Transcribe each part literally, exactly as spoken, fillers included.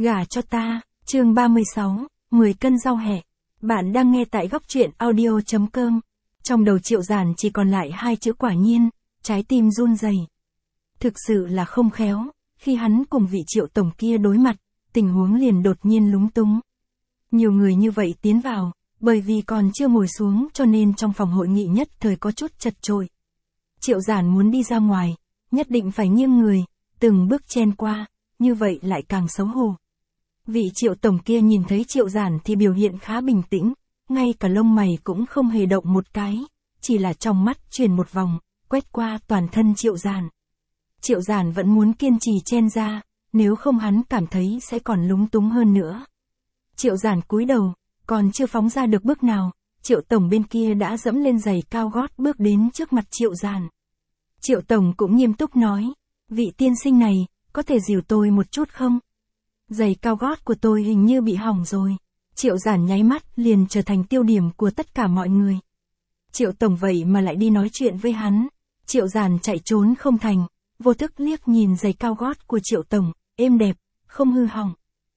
Gả cho ta, chương ba mươi sáu, mười cân rau hẹ. Bạn đang nghe tại góc truyện audio chấm com. Trong đầu Triệu Giản chỉ còn lại hai chữ quả nhiên, trái tim run rẩy. Thực sự là không khéo, khi hắn cùng vị Triệu tổng kia đối mặt, tình huống liền đột nhiên lúng túng. Nhiều người như vậy tiến vào, bởi vì còn chưa ngồi xuống cho nên trong phòng hội nghị nhất thời có chút chật chội. Triệu Giản muốn đi ra ngoài, nhất định phải nghiêng người, từng bước chen qua, như vậy lại càng xấu hổ. Vị Triệu tổng kia nhìn thấy Triệu Giản thì biểu hiện khá bình tĩnh, ngay cả lông mày cũng không hề động một cái, chỉ là trong mắt chuyển một vòng, quét qua toàn thân Triệu Giản. Triệu Giản vẫn muốn kiên trì chen ra, nếu không hắn cảm thấy sẽ còn lúng túng hơn nữa. Triệu Giản cúi đầu, còn chưa phóng ra được bước nào, Triệu tổng bên kia đã dẫm lên giày cao gót bước đến trước mặt Triệu Giản. Triệu tổng cũng nghiêm túc nói, vị tiên sinh này, có thể dìu tôi một chút không? Giày cao gót của tôi hình như bị hỏng rồi. Triệu Giản nháy mắt liền trở thành tiêu điểm của tất cả mọi người. Triệu tổng vậy mà lại đi nói chuyện với hắn. Triệu Giản chạy trốn không thành, vô thức liếc nhìn giày cao gót của Triệu tổng, êm đẹp, không hư hỏng.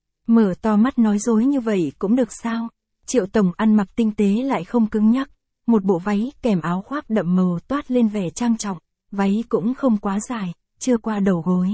Mở to mắt nói dối như vậy cũng được sao? Triệu tổng ăn mặc tinh tế lại không cứng nhắc, một bộ váy kèm áo khoác đậm màu toát lên vẻ trang trọng, váy cũng không quá dài, chưa qua đầu gối.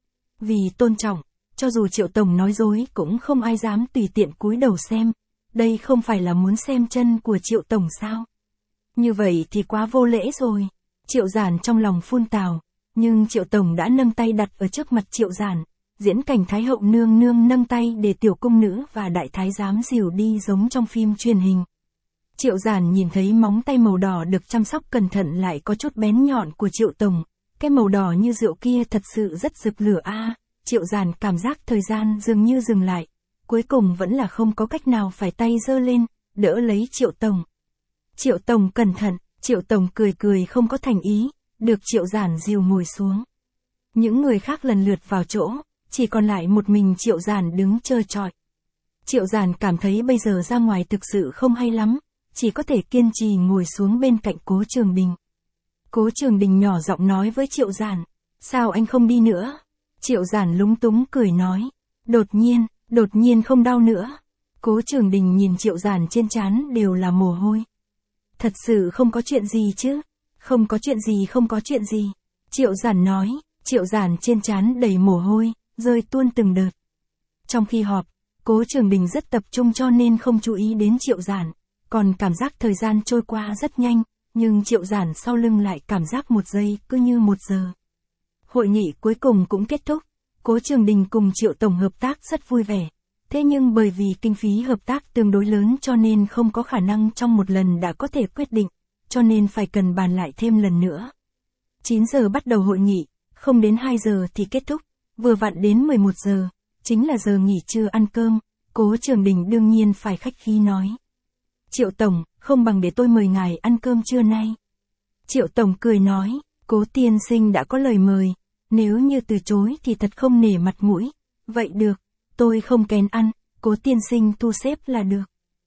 Vì tôn trọng, cho dù Triệu tổng nói dối cũng không ai dám tùy tiện cúi đầu xem, đây không phải là muốn xem chân của Triệu tổng sao? Như vậy thì quá vô lễ rồi. Triệu Giản trong lòng phun tào, nhưng Triệu tổng đã nâng tay đặt ở trước mặt Triệu Giản, diễn cảnh Thái hậu nương nương nâng tay để tiểu cung nữ và đại thái giám dìu đi giống trong phim truyền hình. Triệu Giản nhìn thấy móng tay màu đỏ được chăm sóc cẩn thận lại có chút bén nhọn của Triệu tổng, cái màu đỏ như rượu kia thật sự rất rực lửa a. À, Triệu Giản cảm giác thời gian dường như dừng lại, cuối cùng vẫn là không có cách nào phải tay giơ lên, đỡ lấy Triệu tổng. Triệu tổng cẩn thận, Triệu tổng cười cười không có thành ý, được Triệu Giản dìu ngồi xuống. Những người khác lần lượt vào chỗ, chỉ còn lại một mình Triệu Giản đứng trơ trọi. Triệu Giản cảm thấy bây giờ ra ngoài thực sự không hay lắm, chỉ có thể kiên trì ngồi xuống bên cạnh Cố Trường Đình. Cố Trường Đình nhỏ giọng nói với Triệu Giản, sao anh không đi nữa? Triệu Giản lúng túng cười nói, đột nhiên, đột nhiên không đau nữa. Cố Trường Đình nhìn Triệu Giản trên trán đều là mồ hôi. Thật sự không có chuyện gì chứ? Không có chuyện gì không có chuyện gì. Triệu Giản nói, Triệu Giản trên trán đầy mồ hôi, rơi tuôn từng đợt. Trong khi họp, Cố Trường Đình rất tập trung cho nên không chú ý đến Triệu Giản, còn cảm giác thời gian trôi qua rất nhanh, nhưng Triệu Giản sau lưng lại cảm giác một giây cứ như một giờ. Hội nghị cuối cùng cũng kết thúc, Cố Trường Đình cùng Triệu tổng hợp tác rất vui vẻ. Thế nhưng bởi vì kinh phí hợp tác tương đối lớn cho nên không có khả năng trong một lần đã có thể quyết định, cho nên phải cần bàn lại thêm lần nữa. chín giờ bắt đầu hội nghị, không đến hai giờ thì kết thúc, vừa vặn đến mười một giờ, chính là giờ nghỉ trưa ăn cơm, Cố Trường Đình đương nhiên phải khách khí nói. Triệu tổng, không bằng để tôi mời ngài ăn cơm trưa nay. Triệu tổng cười nói, Cố tiên sinh đã có lời mời, nếu như từ chối thì thật không nể mặt mũi. Vậy được, tôi không kén ăn, Cố tiên sinh thu xếp là được.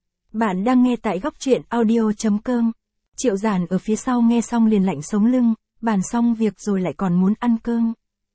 Bạn đang nghe tại góc truyện audio chấm com. Triệu Giản ở phía sau nghe xong liền lạnh sống lưng, bàn xong việc rồi lại còn muốn ăn cơm.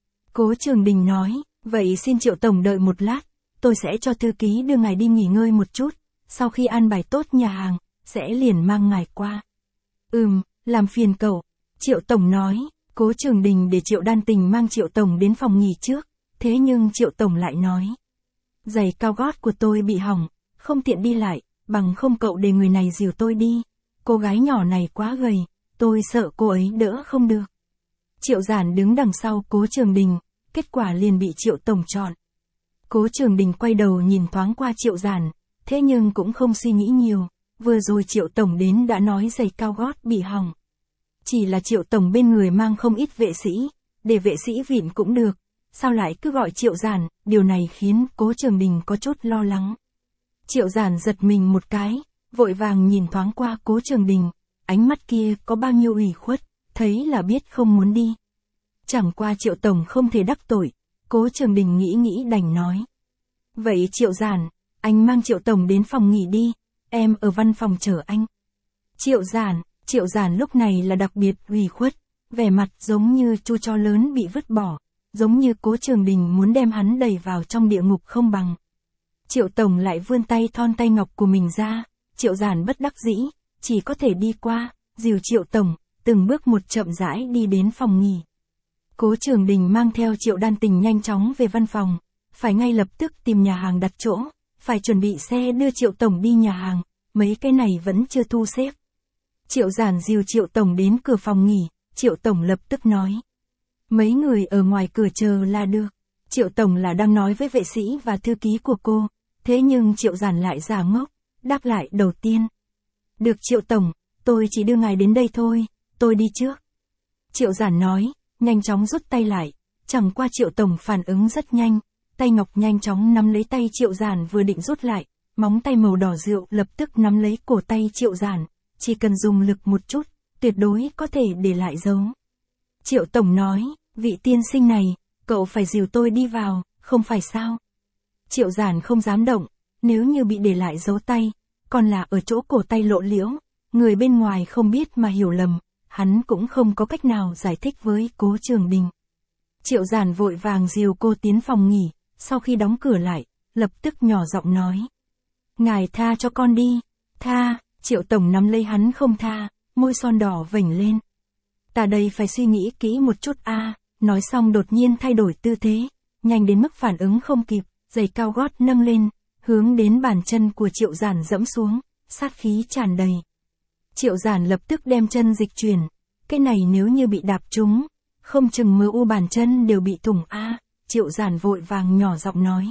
Cố Trường Đình nói, vậy xin Triệu tổng đợi một lát, tôi sẽ cho thư ký đưa ngài đi nghỉ ngơi một chút, sau khi an bài tốt nhà hàng, sẽ liền mang ngài qua. Ừm, làm phiền cậu. Triệu tổng nói, Cố Trường Đình để Triệu Đan Tình mang Triệu tổng đến phòng nghỉ trước, thế nhưng Triệu tổng lại nói, giày cao gót của tôi bị hỏng, không tiện đi lại, bằng không cậu để người này dìu tôi đi, cô gái nhỏ này quá gầy, tôi sợ cô ấy đỡ không được. Triệu Giản đứng đằng sau Cố Trường Đình, kết quả liền bị Triệu tổng chọn. Cố Trường Đình quay đầu nhìn thoáng qua Triệu Giản, thế nhưng cũng không suy nghĩ nhiều, vừa rồi Triệu tổng đến đã nói giày cao gót bị hỏng. Chỉ là Triệu tổng bên người mang không ít vệ sĩ, để vệ sĩ vịn cũng được, sao lại cứ gọi Triệu Giản, điều này khiến Cố Trường Đình có chút lo lắng. Triệu Giản giật mình một cái, vội vàng nhìn thoáng qua Cố Trường Đình, ánh mắt kia có bao nhiêu ủy khuất, thấy là biết không muốn đi. Chẳng qua Triệu tổng không thể đắc tội, Cố Trường Đình nghĩ nghĩ đành nói. Vậy Triệu Giản, anh mang Triệu tổng đến phòng nghỉ đi, em ở văn phòng chờ anh. Triệu Giản, Triệu Giản lúc này là đặc biệt ủy khuất, vẻ mặt giống như chu chó lớn bị vứt bỏ, giống như Cố Trường Đình muốn đem hắn đẩy vào trong địa ngục không bằng. Triệu Tổng lại vươn tay thon tay ngọc của mình ra, Triệu Giản bất đắc dĩ, chỉ có thể đi qua, dìu Triệu Tổng, từng bước một chậm rãi đi đến phòng nghỉ. Cố Trường Đình mang theo Triệu Đan Tình nhanh chóng về văn phòng, phải ngay lập tức tìm nhà hàng đặt chỗ, phải chuẩn bị xe đưa Triệu Tổng đi nhà hàng, mấy cái này vẫn chưa thu xếp. Triệu Giản dìu Triệu Tổng đến cửa phòng nghỉ, Triệu Tổng lập tức nói. Mấy người ở ngoài cửa chờ là được. Triệu Tổng là đang nói với vệ sĩ và thư ký của cô, thế nhưng Triệu Giản lại giả ngốc, đáp lại đầu tiên. Được Triệu Tổng, tôi chỉ đưa ngài đến đây thôi, tôi đi trước. Triệu Giản nói, nhanh chóng rút tay lại, chẳng qua Triệu Tổng phản ứng rất nhanh, tay ngọc nhanh chóng nắm lấy tay Triệu Giản vừa định rút lại, móng tay màu đỏ rượu lập tức nắm lấy cổ tay Triệu Giản, chỉ cần dùng lực một chút, tuyệt đối có thể để lại dấu. Triệu Tổng nói, vị tiên sinh này, cậu phải dìu tôi đi vào, không phải sao? Triệu Giản không dám động, nếu như bị để lại dấu tay, còn là ở chỗ cổ tay lộ liễu, người bên ngoài không biết mà hiểu lầm, hắn cũng không có cách nào giải thích với Cố Trường Đình. Triệu Giản vội vàng dìu cô tiến phòng nghỉ, sau khi đóng cửa lại, lập tức nhỏ giọng nói. Ngài tha cho con đi, tha, Triệu Tổng nắm lấy hắn không tha, môi son đỏ vểnh lên. Ta đây phải suy nghĩ kỹ một chút a. À. Nói xong đột nhiên thay đổi tư thế, nhanh đến mức phản ứng không kịp, giày cao gót nâng lên, hướng đến bàn chân của Triệu Giản dẫm xuống, sát khí tràn đầy. Triệu Giản lập tức đem chân dịch chuyển, cái này nếu như bị đạp trúng, không chừng mơ u bàn chân đều bị thủng a. À. Triệu Giản vội vàng nhỏ giọng nói.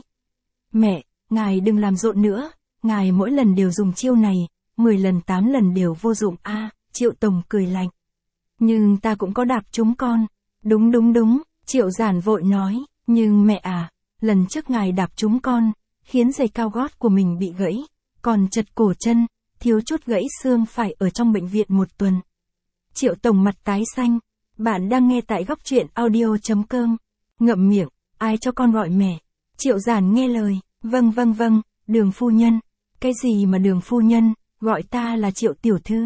Mẹ, ngài đừng làm rộn nữa, ngài mỗi lần đều dùng chiêu này, mười lần tám lần đều vô dụng a. À. Triệu Tổng cười lạnh. Nhưng ta cũng có đạp trúng con. Đúng đúng đúng, Triệu Giản vội nói, nhưng mẹ à, lần trước ngài đạp trúng con, khiến giày cao gót của mình bị gãy, còn chật cổ chân, thiếu chút gãy xương phải ở trong bệnh viện một tuần. Triệu Tổng mặt tái xanh, bạn đang nghe tại góc truyện audio chấm com, ngậm miệng, ai cho con gọi mẹ. Triệu Giản nghe lời, vâng vâng vâng, Đường phu nhân, cái gì mà Đường phu nhân, gọi ta là Triệu tiểu thư.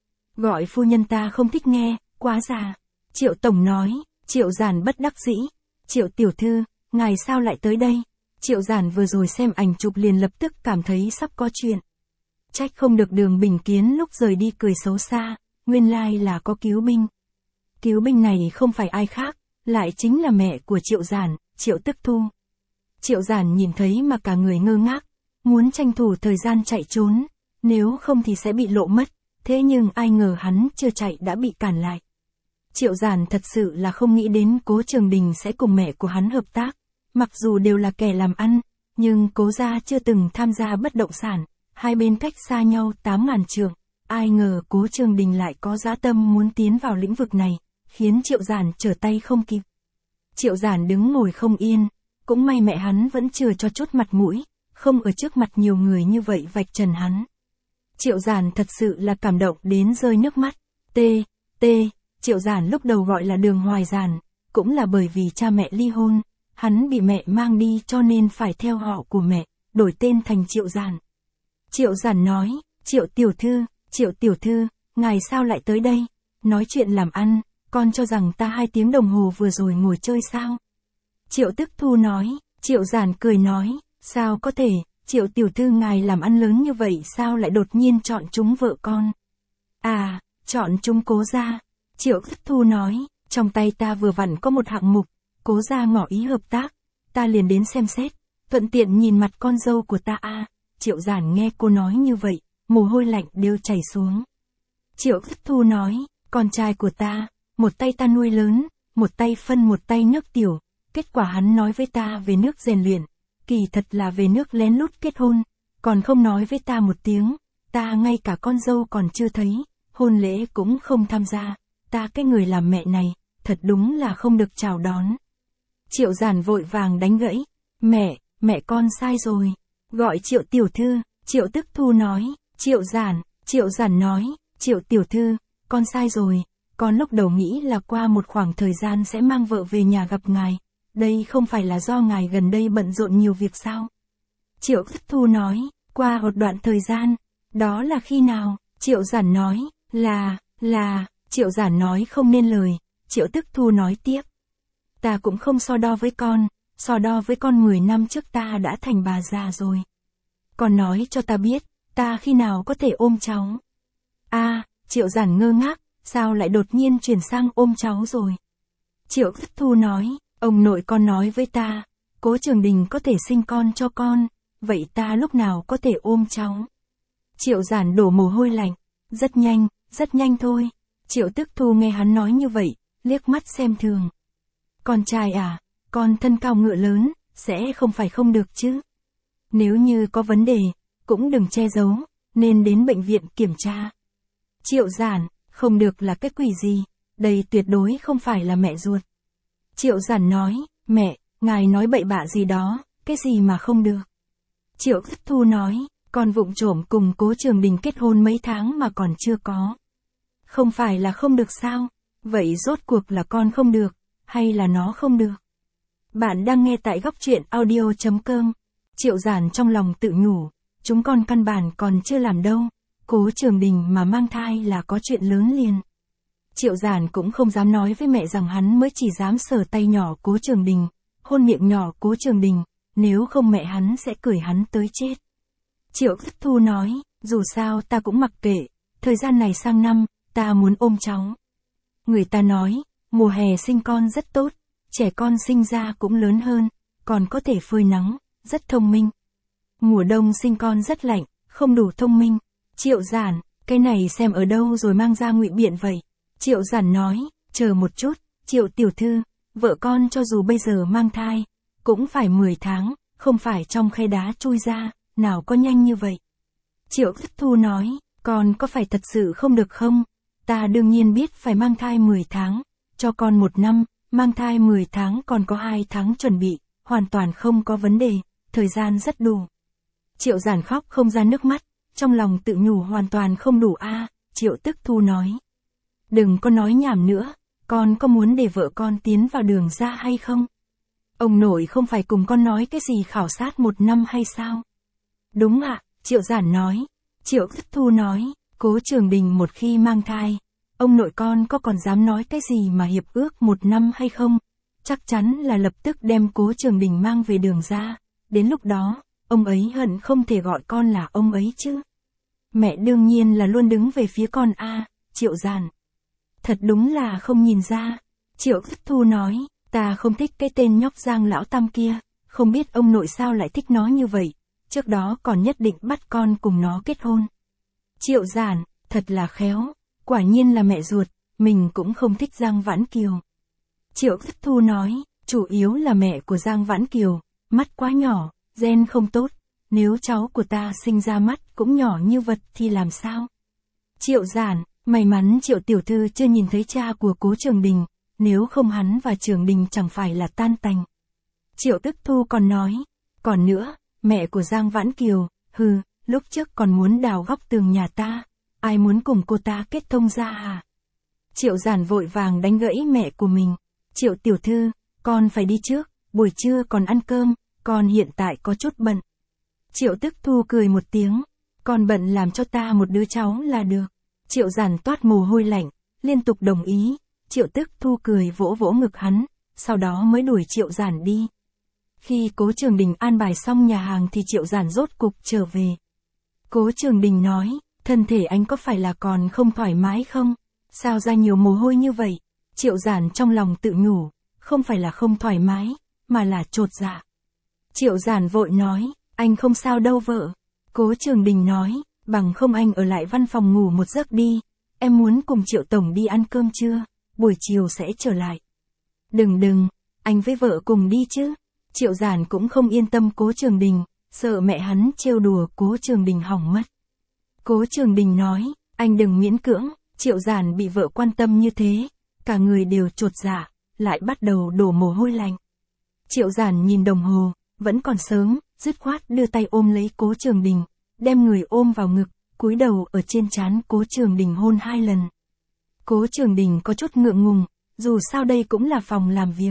Gọi phu nhân ta không thích nghe, quá già. Triệu Tổng nói, Triệu Giản bất đắc dĩ. Triệu tiểu thư, ngài sao lại tới đây? Triệu Giản vừa rồi xem ảnh chụp liền lập tức cảm thấy sắp có chuyện. Trách không được Đường Bình Kiến lúc rời đi cười xấu xa, nguyên lai là có cứu binh. Cứu binh này không phải ai khác, lại chính là mẹ của Triệu Giản, Triệu Tức Thu. Triệu Giản nhìn thấy mà cả người ngơ ngác, muốn tranh thủ thời gian chạy trốn, nếu không thì sẽ bị lộ mất, thế nhưng ai ngờ hắn chưa chạy đã bị cản lại. Triệu Giản thật sự là không nghĩ đến Cố Trường Đình sẽ cùng mẹ của hắn hợp tác, mặc dù đều là kẻ làm ăn, nhưng Cố gia chưa từng tham gia bất động sản, hai bên cách xa nhau tám ngàn trượng, ai ngờ Cố Trường Đình lại có dã tâm muốn tiến vào lĩnh vực này, khiến Triệu Giản trở tay không kịp. Triệu Giản đứng ngồi không yên, cũng may mẹ hắn vẫn chưa cho chút mặt mũi, không ở trước mặt nhiều người như vậy vạch trần hắn. Triệu Giản thật sự là cảm động đến rơi nước mắt. T, T, Triệu Giản lúc đầu gọi là Đường Hoài Giản, cũng là bởi vì cha mẹ ly hôn, hắn bị mẹ mang đi cho nên phải theo họ của mẹ, đổi tên thành Triệu Giản. Triệu Giản nói, Triệu tiểu thư, Triệu tiểu thư, ngài sao lại tới đây? Nói chuyện làm ăn, con cho rằng ta hai tiếng đồng hồ vừa rồi ngồi chơi sao? Triệu Tức Thu nói, Triệu Giản cười nói, sao có thể, Triệu tiểu thư ngài làm ăn lớn như vậy sao lại đột nhiên chọn chúng vợ con? À, chọn chúng Cố gia. Triệu Tức Thu nói, trong tay ta vừa vặn có một hạng mục, Cố gia ngỏ ý hợp tác, ta liền đến xem xét, thuận tiện nhìn mặt con dâu của ta a. À. Triệu Giản nghe cô nói như vậy, mồ hôi lạnh đều chảy xuống. Triệu Tức Thu nói, con trai của ta, một tay ta nuôi lớn, một tay phân một tay nước tiểu, kết quả hắn nói với ta về nước rèn luyện, kỳ thật là về nước lén lút kết hôn, còn không nói với ta một tiếng, ta ngay cả con dâu còn chưa thấy, hôn lễ cũng không tham gia, ta cái người làm mẹ này, thật đúng là không được chào đón. Triệu Giản vội vàng đánh gãy, mẹ, mẹ con sai rồi, gọi Triệu tiểu thư. Triệu Tức Thu nói, Triệu Giản, Triệu Giản nói, Triệu tiểu thư, con sai rồi, con lúc đầu nghĩ là qua một khoảng thời gian sẽ mang vợ về nhà gặp ngài, đây không phải là do ngài gần đây bận rộn nhiều việc sao? Triệu Tức Thu nói, qua một đoạn thời gian, đó là khi nào? Triệu Giản nói, là, là, Triệu Giản nói không nên lời, Triệu Tức Thu nói tiếp. Ta cũng không so đo với con, so đo với con mười năm trước ta đã thành bà già rồi, Con nói cho ta biết, ta khi nào có thể ôm cháu. A, Triệu Giản ngơ ngác, sao lại đột nhiên chuyển sang ôm cháu rồi. Triệu Thất Thu nói, ông nội con nói với ta, Cố Trường Đình có thể sinh con cho con, vậy ta lúc nào có thể ôm cháu. Triệu Giản đổ mồ hôi lạnh, rất nhanh, rất nhanh thôi. Triệu Tức Thu nghe hắn nói như vậy, liếc mắt xem thường. Con trai à, con thân cao ngựa lớn, sẽ không phải không được chứ. Nếu như có vấn đề, cũng đừng che giấu, nên đến bệnh viện kiểm tra. Triệu Giản, không được là cái quỷ gì, đây tuyệt đối không phải là mẹ ruột. Triệu Giản nói, mẹ, ngài nói bậy bạ gì đó, cái gì mà không được. Triệu Thất Thu nói, con vụng trộm cùng Cố Trường Đình kết hôn mấy tháng mà còn chưa có. Không phải là không được sao, vậy rốt cuộc là con không được, hay là nó không được. Bạn đang nghe tại góc truyện audio chấm com. Triệu Giản trong lòng tự nhủ, chúng con căn bản còn chưa làm đâu, Cố Trường Đình mà mang thai là có chuyện lớn liền. Triệu Giản cũng không dám nói với mẹ rằng hắn mới chỉ dám sờ tay nhỏ Cố Trường Đình, hôn miệng nhỏ Cố Trường Đình, nếu không mẹ hắn sẽ cười hắn tới chết. Triệu Thất Thu nói, dù sao ta cũng mặc kệ, thời gian này sang năm, ta muốn ôm cháu. Người ta nói, mùa hè sinh con rất tốt, trẻ con sinh ra cũng lớn hơn, còn có thể phơi nắng, rất thông minh. Mùa đông sinh con rất lạnh, không đủ thông minh. Triệu Giản, cái này xem ở đâu rồi mang ra ngụy biện vậy. Triệu Giản nói, chờ một chút, Triệu tiểu thư, vợ con cho dù bây giờ mang thai, cũng phải mười tháng, không phải trong khe đá chui ra, nào có nhanh như vậy. Triệu Thất Thu nói, con có phải thật sự không được không? Ta đương nhiên biết phải mang thai mười tháng, cho con một năm, mang thai mười tháng còn có hai tháng chuẩn bị, hoàn toàn không có vấn đề, thời gian rất đủ. Triệu Giản khóc không ra nước mắt, trong lòng tự nhủ hoàn toàn không đủ a. À, Triệu Tức Thu nói, đừng có nói nhảm nữa, con có muốn để vợ con tiến vào đường ra hay không? Ông nội không phải cùng con nói cái gì khảo sát một năm hay sao? Đúng ạ, à, Triệu Giản nói. Triệu Tức Thu nói, Cố Trường Đình một khi mang thai, ông nội con có còn dám nói cái gì mà hiệp ước một năm hay không? Chắc chắn là lập tức đem Cố Trường Đình mang về đường ra, đến lúc đó, ông ấy hận không thể gọi con là ông ấy chứ. Mẹ đương nhiên là luôn đứng về phía con a. À, Triệu Giản. Thật đúng là không nhìn ra. Triệu Thất Thu nói, ta không thích cái tên nhóc Giang lão tam kia, không biết ông nội sao lại thích nó như vậy, trước đó còn nhất định bắt con cùng nó kết hôn. Triệu Giản, thật là khéo, quả nhiên là mẹ ruột, mình cũng không thích Giang Vãn Kiều. Triệu Thất Thu nói, chủ yếu là mẹ của Giang Vãn Kiều, mắt quá nhỏ, gen không tốt, nếu cháu của ta sinh ra mắt cũng nhỏ như vật thì làm sao? Triệu Giản, may mắn Triệu tiểu thư chưa nhìn thấy cha của Cố Trường Đình, nếu không hắn và Trường Đình chẳng phải là tan tành. Triệu Tức Thu còn nói, còn nữa, mẹ của Giang Vãn Kiều, hừ, lúc trước còn muốn đào góc tường nhà ta, ai muốn cùng cô ta kết thông ra à? Triệu Giản vội vàng đánh gãy mẹ của mình, Triệu tiểu thư, con phải đi trước, buổi trưa còn ăn cơm, con hiện tại có chút bận. Triệu Tức Thu cười một tiếng, con bận làm cho ta một đứa cháu là được. Triệu Giản toát mồ hôi lạnh, liên tục đồng ý. Triệu Tức Thu cười vỗ vỗ ngực hắn, sau đó mới đuổi Triệu Giản đi. Khi Cố Trường Đình an bài xong nhà hàng thì Triệu Giản rốt cục trở về. Cố Trường Đình nói, thân thể anh có phải là còn không thoải mái không? Sao ra nhiều mồ hôi như vậy? Triệu Giản trong lòng tự nhủ, không phải là không thoải mái, mà là chột dạ. Triệu Giản vội nói, anh không sao đâu vợ. Cố Trường Đình nói, bằng không anh ở lại văn phòng ngủ một giấc đi, em muốn cùng Triệu tổng đi ăn cơm trưa, buổi chiều sẽ trở lại. Đừng đừng, anh với vợ cùng đi chứ. Triệu Giản cũng không yên tâm Cố Trường Đình, sợ mẹ hắn trêu đùa Cố Trường Đình hỏng mất. Cố Trường Đình nói, anh đừng miễn cưỡng. Triệu Giản bị vợ quan tâm như thế, cả người đều chột dạ, lại bắt đầu đổ mồ hôi lạnh. Triệu Giản nhìn đồng hồ, vẫn còn sớm, dứt khoát đưa tay ôm lấy Cố Trường Đình, đem người ôm vào ngực, cúi đầu ở trên trán Cố Trường Đình hôn hai lần. Cố Trường Đình có chút ngượng ngùng, dù sao đây cũng là phòng làm việc.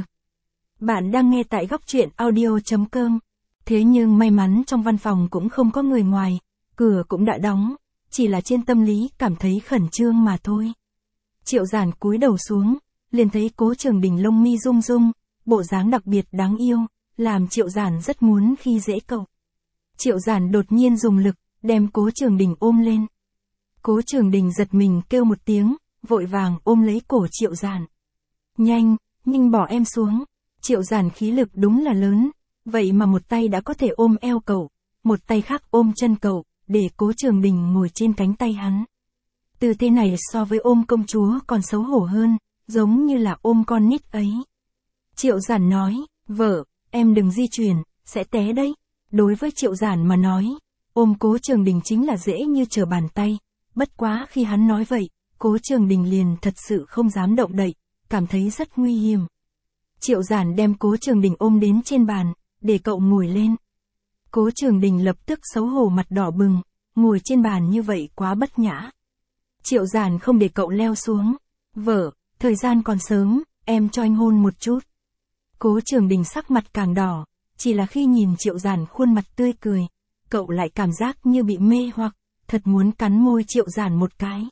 Bạn đang nghe tại góc truyện audio chấm com. Thế nhưng may mắn trong văn phòng cũng không có người ngoài, cửa cũng đã đóng, chỉ là trên tâm lý cảm thấy khẩn trương mà thôi. Triệu Giản cúi đầu xuống, liền thấy Cố Trường Đình lông mi rung rung, bộ dáng đặc biệt đáng yêu, làm Triệu Giản rất muốn khi dễ cậu. Triệu Giản đột nhiên dùng lực, đem Cố Trường Đình ôm lên. Cố Trường Đình giật mình kêu một tiếng, vội vàng ôm lấy cổ Triệu Giản. Nhanh, nhanh bỏ em xuống. Triệu Giản khí lực đúng là lớn, vậy mà một tay đã có thể ôm eo cậu, một tay khác ôm chân cậu, để Cố Trường Đình ngồi trên cánh tay hắn. Tư thế này so với ôm công chúa còn xấu hổ hơn, giống như là ôm con nít ấy. Triệu Giản nói, vợ, em đừng di chuyển, sẽ té đấy. Đối với Triệu Giản mà nói, ôm Cố Trường Đình chính là dễ như trở bàn tay, bất quá khi hắn nói vậy, Cố Trường Đình liền thật sự không dám động đậy, cảm thấy rất nguy hiểm. Triệu Giản đem Cố Trường Đình ôm đến trên bàn, để cậu ngồi lên. Cố Trường Đình lập tức xấu hổ mặt đỏ bừng, ngồi trên bàn như vậy quá bất nhã. Triệu Giản không để cậu leo xuống. Vợ, thời gian còn sớm, em cho anh hôn một chút. Cố Trường Đình sắc mặt càng đỏ, chỉ là khi nhìn Triệu Giản khuôn mặt tươi cười, cậu lại cảm giác như bị mê hoặc, thật muốn cắn môi Triệu Giản một cái.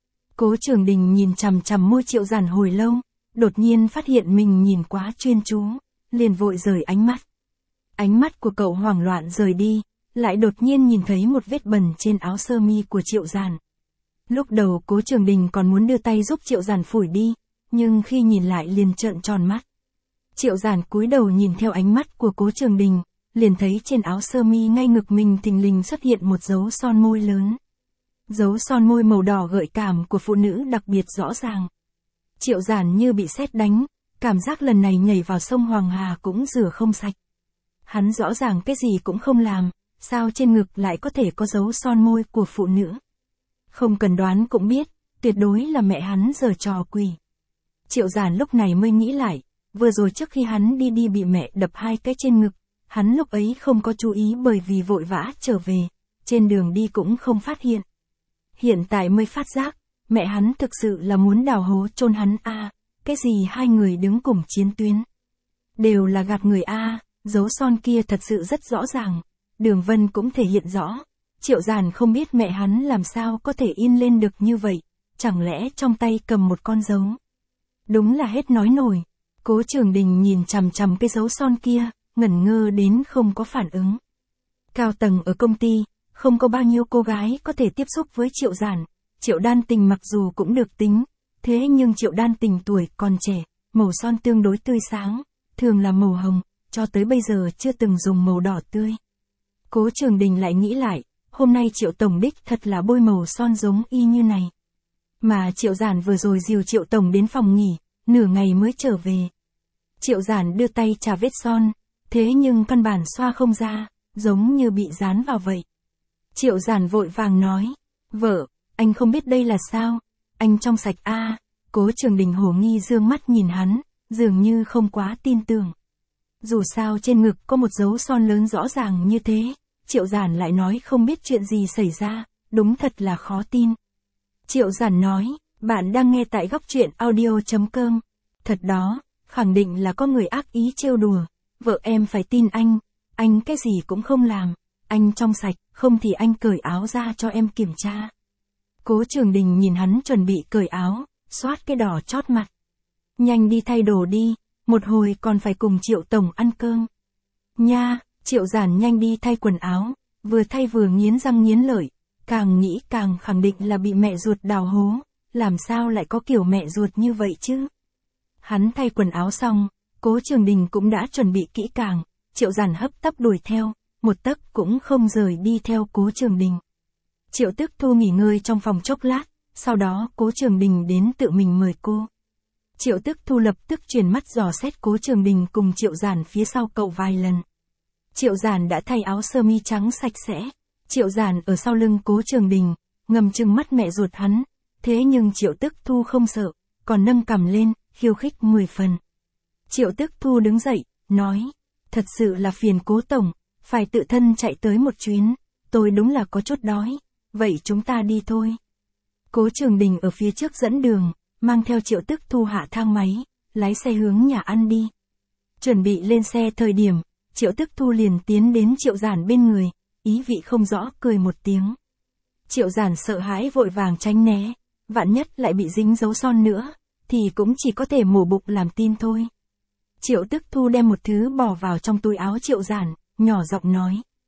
Cố Trường Đình nhìn chằm chằm môi Triệu Giản hồi lâu, đột nhiên phát hiện mình nhìn quá chuyên chú, liền vội rời ánh mắt. Ánh mắt của cậu hoảng loạn rời đi, lại đột nhiên nhìn thấy một vết bẩn trên áo sơ mi của Triệu Giản. Lúc đầu Cố Trường Đình còn muốn đưa tay giúp Triệu Giản phủi đi, nhưng khi nhìn lại liền trợn tròn mắt. Triệu Giản cúi đầu nhìn theo ánh mắt của Cố Trường Đình, liền thấy trên áo sơ mi ngay ngực mình thình lình xuất hiện một dấu son môi lớn. Dấu son môi màu đỏ gợi cảm của phụ nữ đặc biệt rõ ràng. Triệu Giản như bị sét đánh, cảm giác lần này nhảy vào sông Hoàng Hà cũng rửa không sạch. Hắn rõ ràng cái gì cũng không làm, sao trên ngực lại có thể có dấu son môi của phụ nữ. Không cần đoán cũng biết, tuyệt đối là mẹ hắn giở trò quỷ. Triệu Giản lúc này mới nghĩ lại, vừa rồi trước khi hắn đi đi bị mẹ đập hai cái trên ngực, hắn lúc ấy không có chú ý bởi vì vội vã trở về, trên đường đi cũng không phát hiện. Hiện tại mới phát giác, mẹ hắn thực sự là muốn đào hố chôn hắn a, à, cái gì hai người đứng cùng chiến tuyến. Đều là gạt người a, à, dấu son kia thật sự rất rõ ràng, đường vân cũng thể hiện rõ. Triệu Giản không biết mẹ hắn làm sao có thể in lên được như vậy, chẳng lẽ trong tay cầm một con dấu. Đúng là hết nói nổi. Cố Trường Đình nhìn chằm chằm cái dấu son kia, ngẩn ngơ đến không có phản ứng. Cao tầng ở công ty, không có bao nhiêu cô gái có thể tiếp xúc với Triệu Giản. Triệu Đan Tình mặc dù cũng được tính, thế nhưng Triệu Đan Tình tuổi còn trẻ, màu son tương đối tươi sáng, thường là màu hồng, cho tới bây giờ chưa từng dùng màu đỏ tươi. Cố Trường Đình lại nghĩ lại, hôm nay Triệu Tổng đích thật là bôi màu son giống y như này. Mà Triệu Giản vừa rồi dìu Triệu Tổng đến phòng nghỉ, nửa ngày mới trở về. Triệu Giản đưa tay chà vết son, thế nhưng căn bản xoa không ra, giống như bị dán vào vậy. Triệu Giản vội vàng nói, vợ, anh không biết đây là sao, anh trong sạch a. À. Cố Trường Đình hồ nghi dương mắt nhìn hắn, dường như không quá tin tưởng. Dù sao trên ngực có một dấu son lớn rõ ràng như thế, Triệu Giản lại nói không biết chuyện gì xảy ra, đúng thật là khó tin. Triệu Giản nói, bạn đang nghe tại góc truyện audio chấm com. Thật đó, khẳng định là có người ác ý trêu đùa, vợ em phải tin anh, anh cái gì cũng không làm, anh trong sạch, không thì anh cởi áo ra cho em kiểm tra. Cố Trường Đình nhìn hắn chuẩn bị cởi áo, xoát cái đỏ chót mặt. Nhanh đi thay đồ đi, một hồi còn phải cùng Triệu Tổng ăn cơm. Nha, Triệu Giản nhanh đi thay quần áo, vừa thay vừa nghiến răng nghiến lợi, càng nghĩ càng khẳng định là bị mẹ ruột đào hố, làm sao lại có kiểu mẹ ruột như vậy chứ. Hắn thay quần áo xong, Cố Trường Đình cũng đã chuẩn bị kỹ càng, Triệu Giản hấp tấp đuổi theo, một tấc cũng không rời đi theo Cố Trường Đình. Triệu Tức Thu nghỉ ngơi trong phòng chốc lát, sau đó Cố Trường Đình đến tự mình mời cô. Triệu Tức Thu lập tức chuyển mắt dò xét Cố Trường Đình cùng Triệu Giản phía sau cậu vài lần. Triệu Giản đã thay áo sơ mi trắng sạch sẽ, Triệu Giản ở sau lưng Cố Trường Đình, ngầm trừng mắt mẹ ruột hắn, thế nhưng Triệu Tức Thu không sợ, còn nâng cằm lên, khiêu khích mười phần. Triệu Tức Thu đứng dậy, nói, thật sự là phiền Cố Tổng, phải tự thân chạy tới một chuyến, tôi đúng là có chút đói, vậy chúng ta đi thôi. Cố Trường Đình ở phía trước dẫn đường, mang theo Triệu Tức Thu hạ thang máy, lái xe hướng nhà ăn đi. Chuẩn bị lên xe thời điểm, Triệu Tức Thu liền tiến đến Triệu Giản bên người, ý vị không rõ cười một tiếng. Triệu Giản sợ hãi vội vàng tránh né, vạn nhất lại bị dính dấu son nữa, thì cũng chỉ có thể mổ bụng làm tin thôi. Triệu Tức Thu đem một thứ bỏ vào trong túi áo Triệu Giản, nhỏ giọng nói.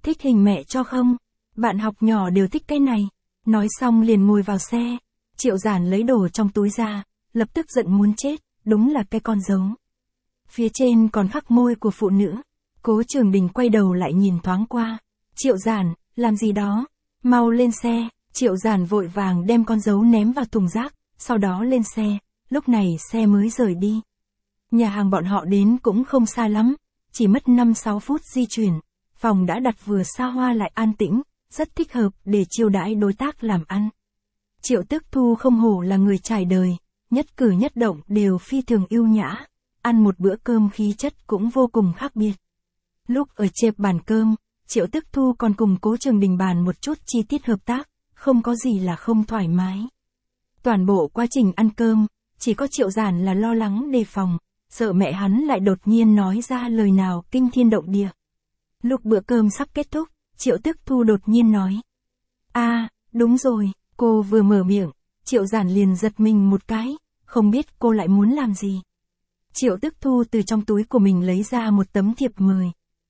Thích hình mẹ cho không? Bạn học nhỏ đều thích cái này. Nói xong liền ngồi vào xe. Triệu Giản lấy đồ trong túi ra, lập tức giận muốn chết, đúng là cái con dấu. Phía trên còn khắc môi của phụ nữ. Cố Trường Đình quay đầu lại nhìn thoáng qua. Triệu Giản, làm gì đó? Mau lên xe. Triệu Giản vội vàng đem con dấu ném vào thùng rác, sau đó lên xe, lúc này xe mới rời đi. Nhà hàng bọn họ đến cũng không xa lắm, chỉ mất năm sáu phút di chuyển. Phòng đã đặt vừa xa hoa lại an tĩnh, rất thích hợp để chiêu đãi đối tác làm ăn. Triệu Tức Thu không hổ là người trải đời, nhất cử nhất động đều phi thường ưu nhã, ăn một bữa cơm khí chất cũng vô cùng khác biệt. Lúc ở chẹp bàn cơm, Triệu Tức Thu còn cùng Cố Trường Đình bàn một chút chi tiết hợp tác, không có gì là không thoải mái. Toàn bộ quá trình ăn cơm, chỉ có Triệu Giản là lo lắng đề phòng, sợ mẹ hắn lại đột nhiên nói ra lời nào kinh thiên động địa. Lúc bữa cơm sắp kết thúc, Triệu Tức Thu đột nhiên nói. À, đúng rồi, cô vừa mở miệng, Triệu Giản liền giật mình một cái, không biết cô lại muốn làm gì. Triệu Tức Thu từ trong túi của mình lấy ra một tấm thiệp mời.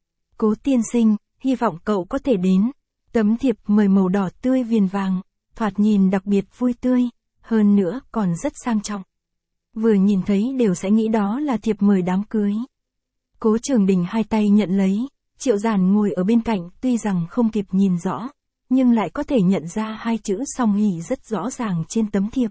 Cố tiên sinh, hy vọng cậu có thể đến. Tấm thiệp mời màu đỏ tươi viền vàng, thoạt nhìn đặc biệt vui tươi, hơn nữa còn rất sang trọng. Vừa nhìn thấy đều sẽ nghĩ đó là thiệp mời đám cưới. Cố Trường Đình hai tay nhận lấy, Triệu Giản ngồi ở bên cạnh tuy rằng không kịp nhìn rõ, nhưng lại có thể nhận ra hai chữ song hỷ rất rõ ràng trên tấm thiệp.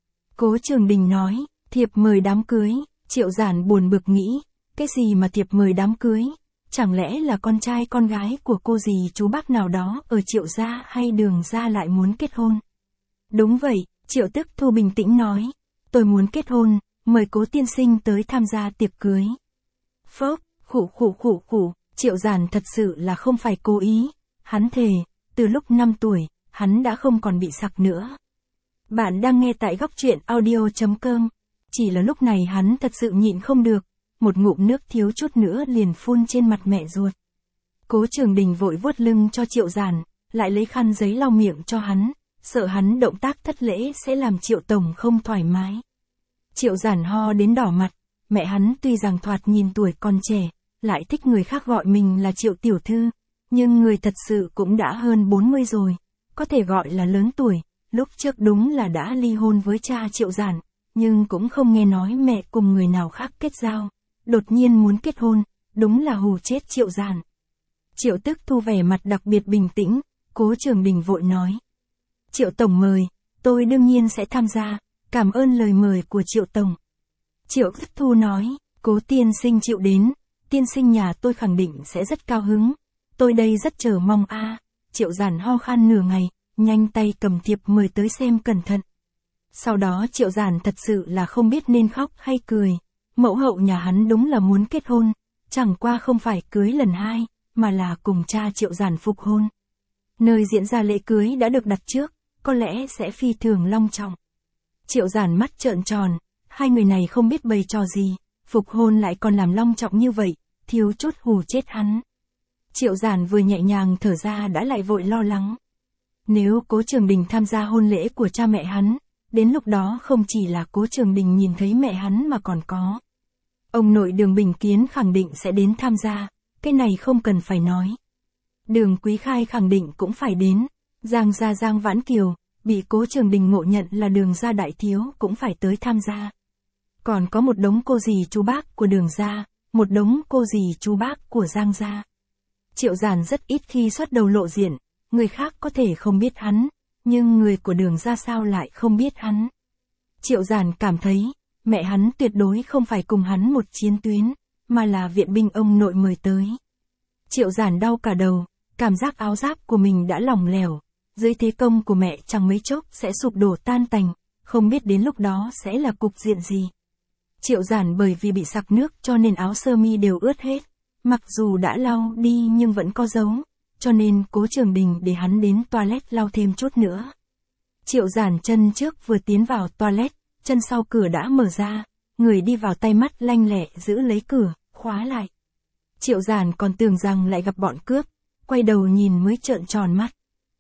Cố Trường Đình nói, thiệp mời đám cưới. Triệu Giản buồn bực nghĩ, cái gì mà thiệp mời đám cưới? Chẳng lẽ là con trai con gái của cô dì chú bác nào đó ở Triệu gia hay Đường gia lại muốn kết hôn? Đúng vậy, Triệu Tức Thu bình tĩnh nói, tôi muốn kết hôn, mời Cố tiên sinh tới tham gia tiệc cưới. Phốc, khụ khụ khụ khụ, Triệu Giản thật sự là không phải cố ý, hắn thề, từ lúc năm tuổi, hắn đã không còn bị sặc nữa. Bạn đang nghe tại góc truyện audio chấm com. Chỉ là lúc này hắn thật sự nhịn không được, một ngụm nước thiếu chút nữa liền phun trên mặt mẹ ruột. Cố Trường Đình vội vuốt lưng cho Triệu Giản, lại lấy khăn giấy lau miệng cho hắn, sợ hắn động tác thất lễ sẽ làm Triệu tổng không thoải mái. Triệu Giản ho đến đỏ mặt, mẹ hắn tuy rằng thoạt nhìn tuổi còn trẻ, lại thích người khác gọi mình là Triệu tiểu thư, nhưng người thật sự cũng đã hơn bốn mươi rồi, có thể gọi là lớn tuổi, lúc trước đúng là đã ly hôn với cha Triệu Giản. Nhưng cũng không nghe nói mẹ cùng người nào khác kết giao, đột nhiên muốn kết hôn, đúng là hù chết Triệu Giản. Triệu Tức Thu vẻ mặt đặc biệt bình tĩnh, Cố Trường Đình vội nói. Triệu tổng mời, tôi đương nhiên sẽ tham gia, cảm ơn lời mời của Triệu tổng. Triệu Tức Thu nói, Cố tiên sinh chịu đến, tiên sinh nhà tôi khẳng định sẽ rất cao hứng, tôi đây rất chờ mong a. À. Triệu Giản ho khan nửa ngày, nhanh tay cầm thiệp mời tới xem cẩn thận. Sau đó Triệu Giản thật sự là không biết nên khóc hay cười, mẫu hậu nhà hắn đúng là muốn kết hôn, chẳng qua không phải cưới lần hai, mà là cùng cha Triệu Giản phục hôn. Nơi diễn ra lễ cưới đã được đặt trước, có lẽ sẽ phi thường long trọng. Triệu Giản mắt trợn tròn, hai người này không biết bày trò gì, phục hôn lại còn làm long trọng như vậy, thiếu chút hù chết hắn. Triệu Giản vừa nhẹ nhàng thở ra đã lại vội lo lắng. Nếu Cố Trường Đình tham gia hôn lễ của cha mẹ hắn, đến lúc đó không chỉ là Cố Trường Đình nhìn thấy mẹ hắn mà còn có. Ông nội Đường Bình Kiến khẳng định sẽ đến tham gia, cái này không cần phải nói. Đường Quý Khai khẳng định cũng phải đến, Giang gia Giang Vãn Kiều, bị Cố Trường Đình ngộ nhận là Đường gia đại thiếu cũng phải tới tham gia. Còn có một đống cô dì chú bác của Đường gia, một đống cô dì chú bác của Giang gia. Triệu Giản rất ít khi xuất đầu lộ diện, người khác có thể không biết hắn, nhưng người của Đường gia sao lại không biết hắn. Triệu Giản cảm thấy, mẹ hắn tuyệt đối không phải cùng hắn một chiến tuyến, mà là viện binh ông nội mời tới. Triệu Giản đau cả đầu, cảm giác áo giáp của mình đã lỏng lẻo, dưới thế công của mẹ chẳng mấy chốc sẽ sụp đổ tan tành, không biết đến lúc đó sẽ là cục diện gì. Triệu Giản bởi vì bị sặc nước cho nên áo sơ mi đều ướt hết, mặc dù đã lau đi nhưng vẫn có dấu, cho nên Cố Trường Đình để hắn đến toilet lau thêm chút nữa. Triệu Giản chân trước vừa tiến vào toilet, chân sau cửa đã mở ra, người đi vào tay mắt lanh lẹ giữ lấy cửa, khóa lại. Triệu Giản còn tưởng rằng lại gặp bọn cướp, quay đầu nhìn mới trợn tròn mắt.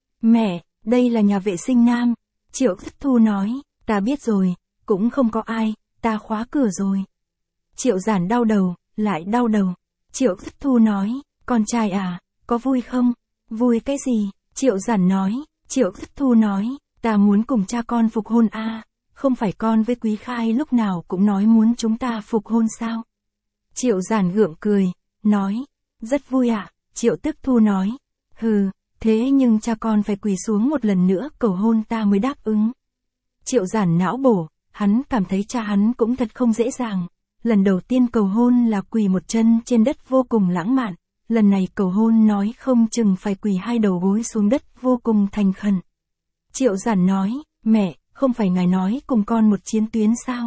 Mẹ, đây là nhà vệ sinh nam. Triệu Tức Thu nói, ta biết rồi, cũng không có ai, ta khóa cửa rồi. Triệu Giản đau đầu, lại đau đầu. Triệu Tức Thu nói, con trai à, có vui không? Vui cái gì? Triệu Giản nói. Triệu Thức Thu nói, ta muốn cùng cha con phục hôn a, không phải con với Quý Khai lúc nào cũng nói muốn chúng ta phục hôn sao? Triệu Giản gượng cười, nói, rất vui ạ. Triệu Tức Thu nói, hừ, thế nhưng cha con phải quỳ xuống một lần nữa cầu hôn ta mới đáp ứng. Triệu Giản não bổ, hắn cảm thấy cha hắn cũng thật không dễ dàng. Lần đầu tiên cầu hôn là quỳ một chân trên đất vô cùng lãng mạn, lần này cầu hôn nói không chừng phải quỳ hai đầu gối xuống đất vô cùng thành khẩn. Triệu Giản nói, mẹ, không phải ngài nói cùng con một chiến tuyến sao?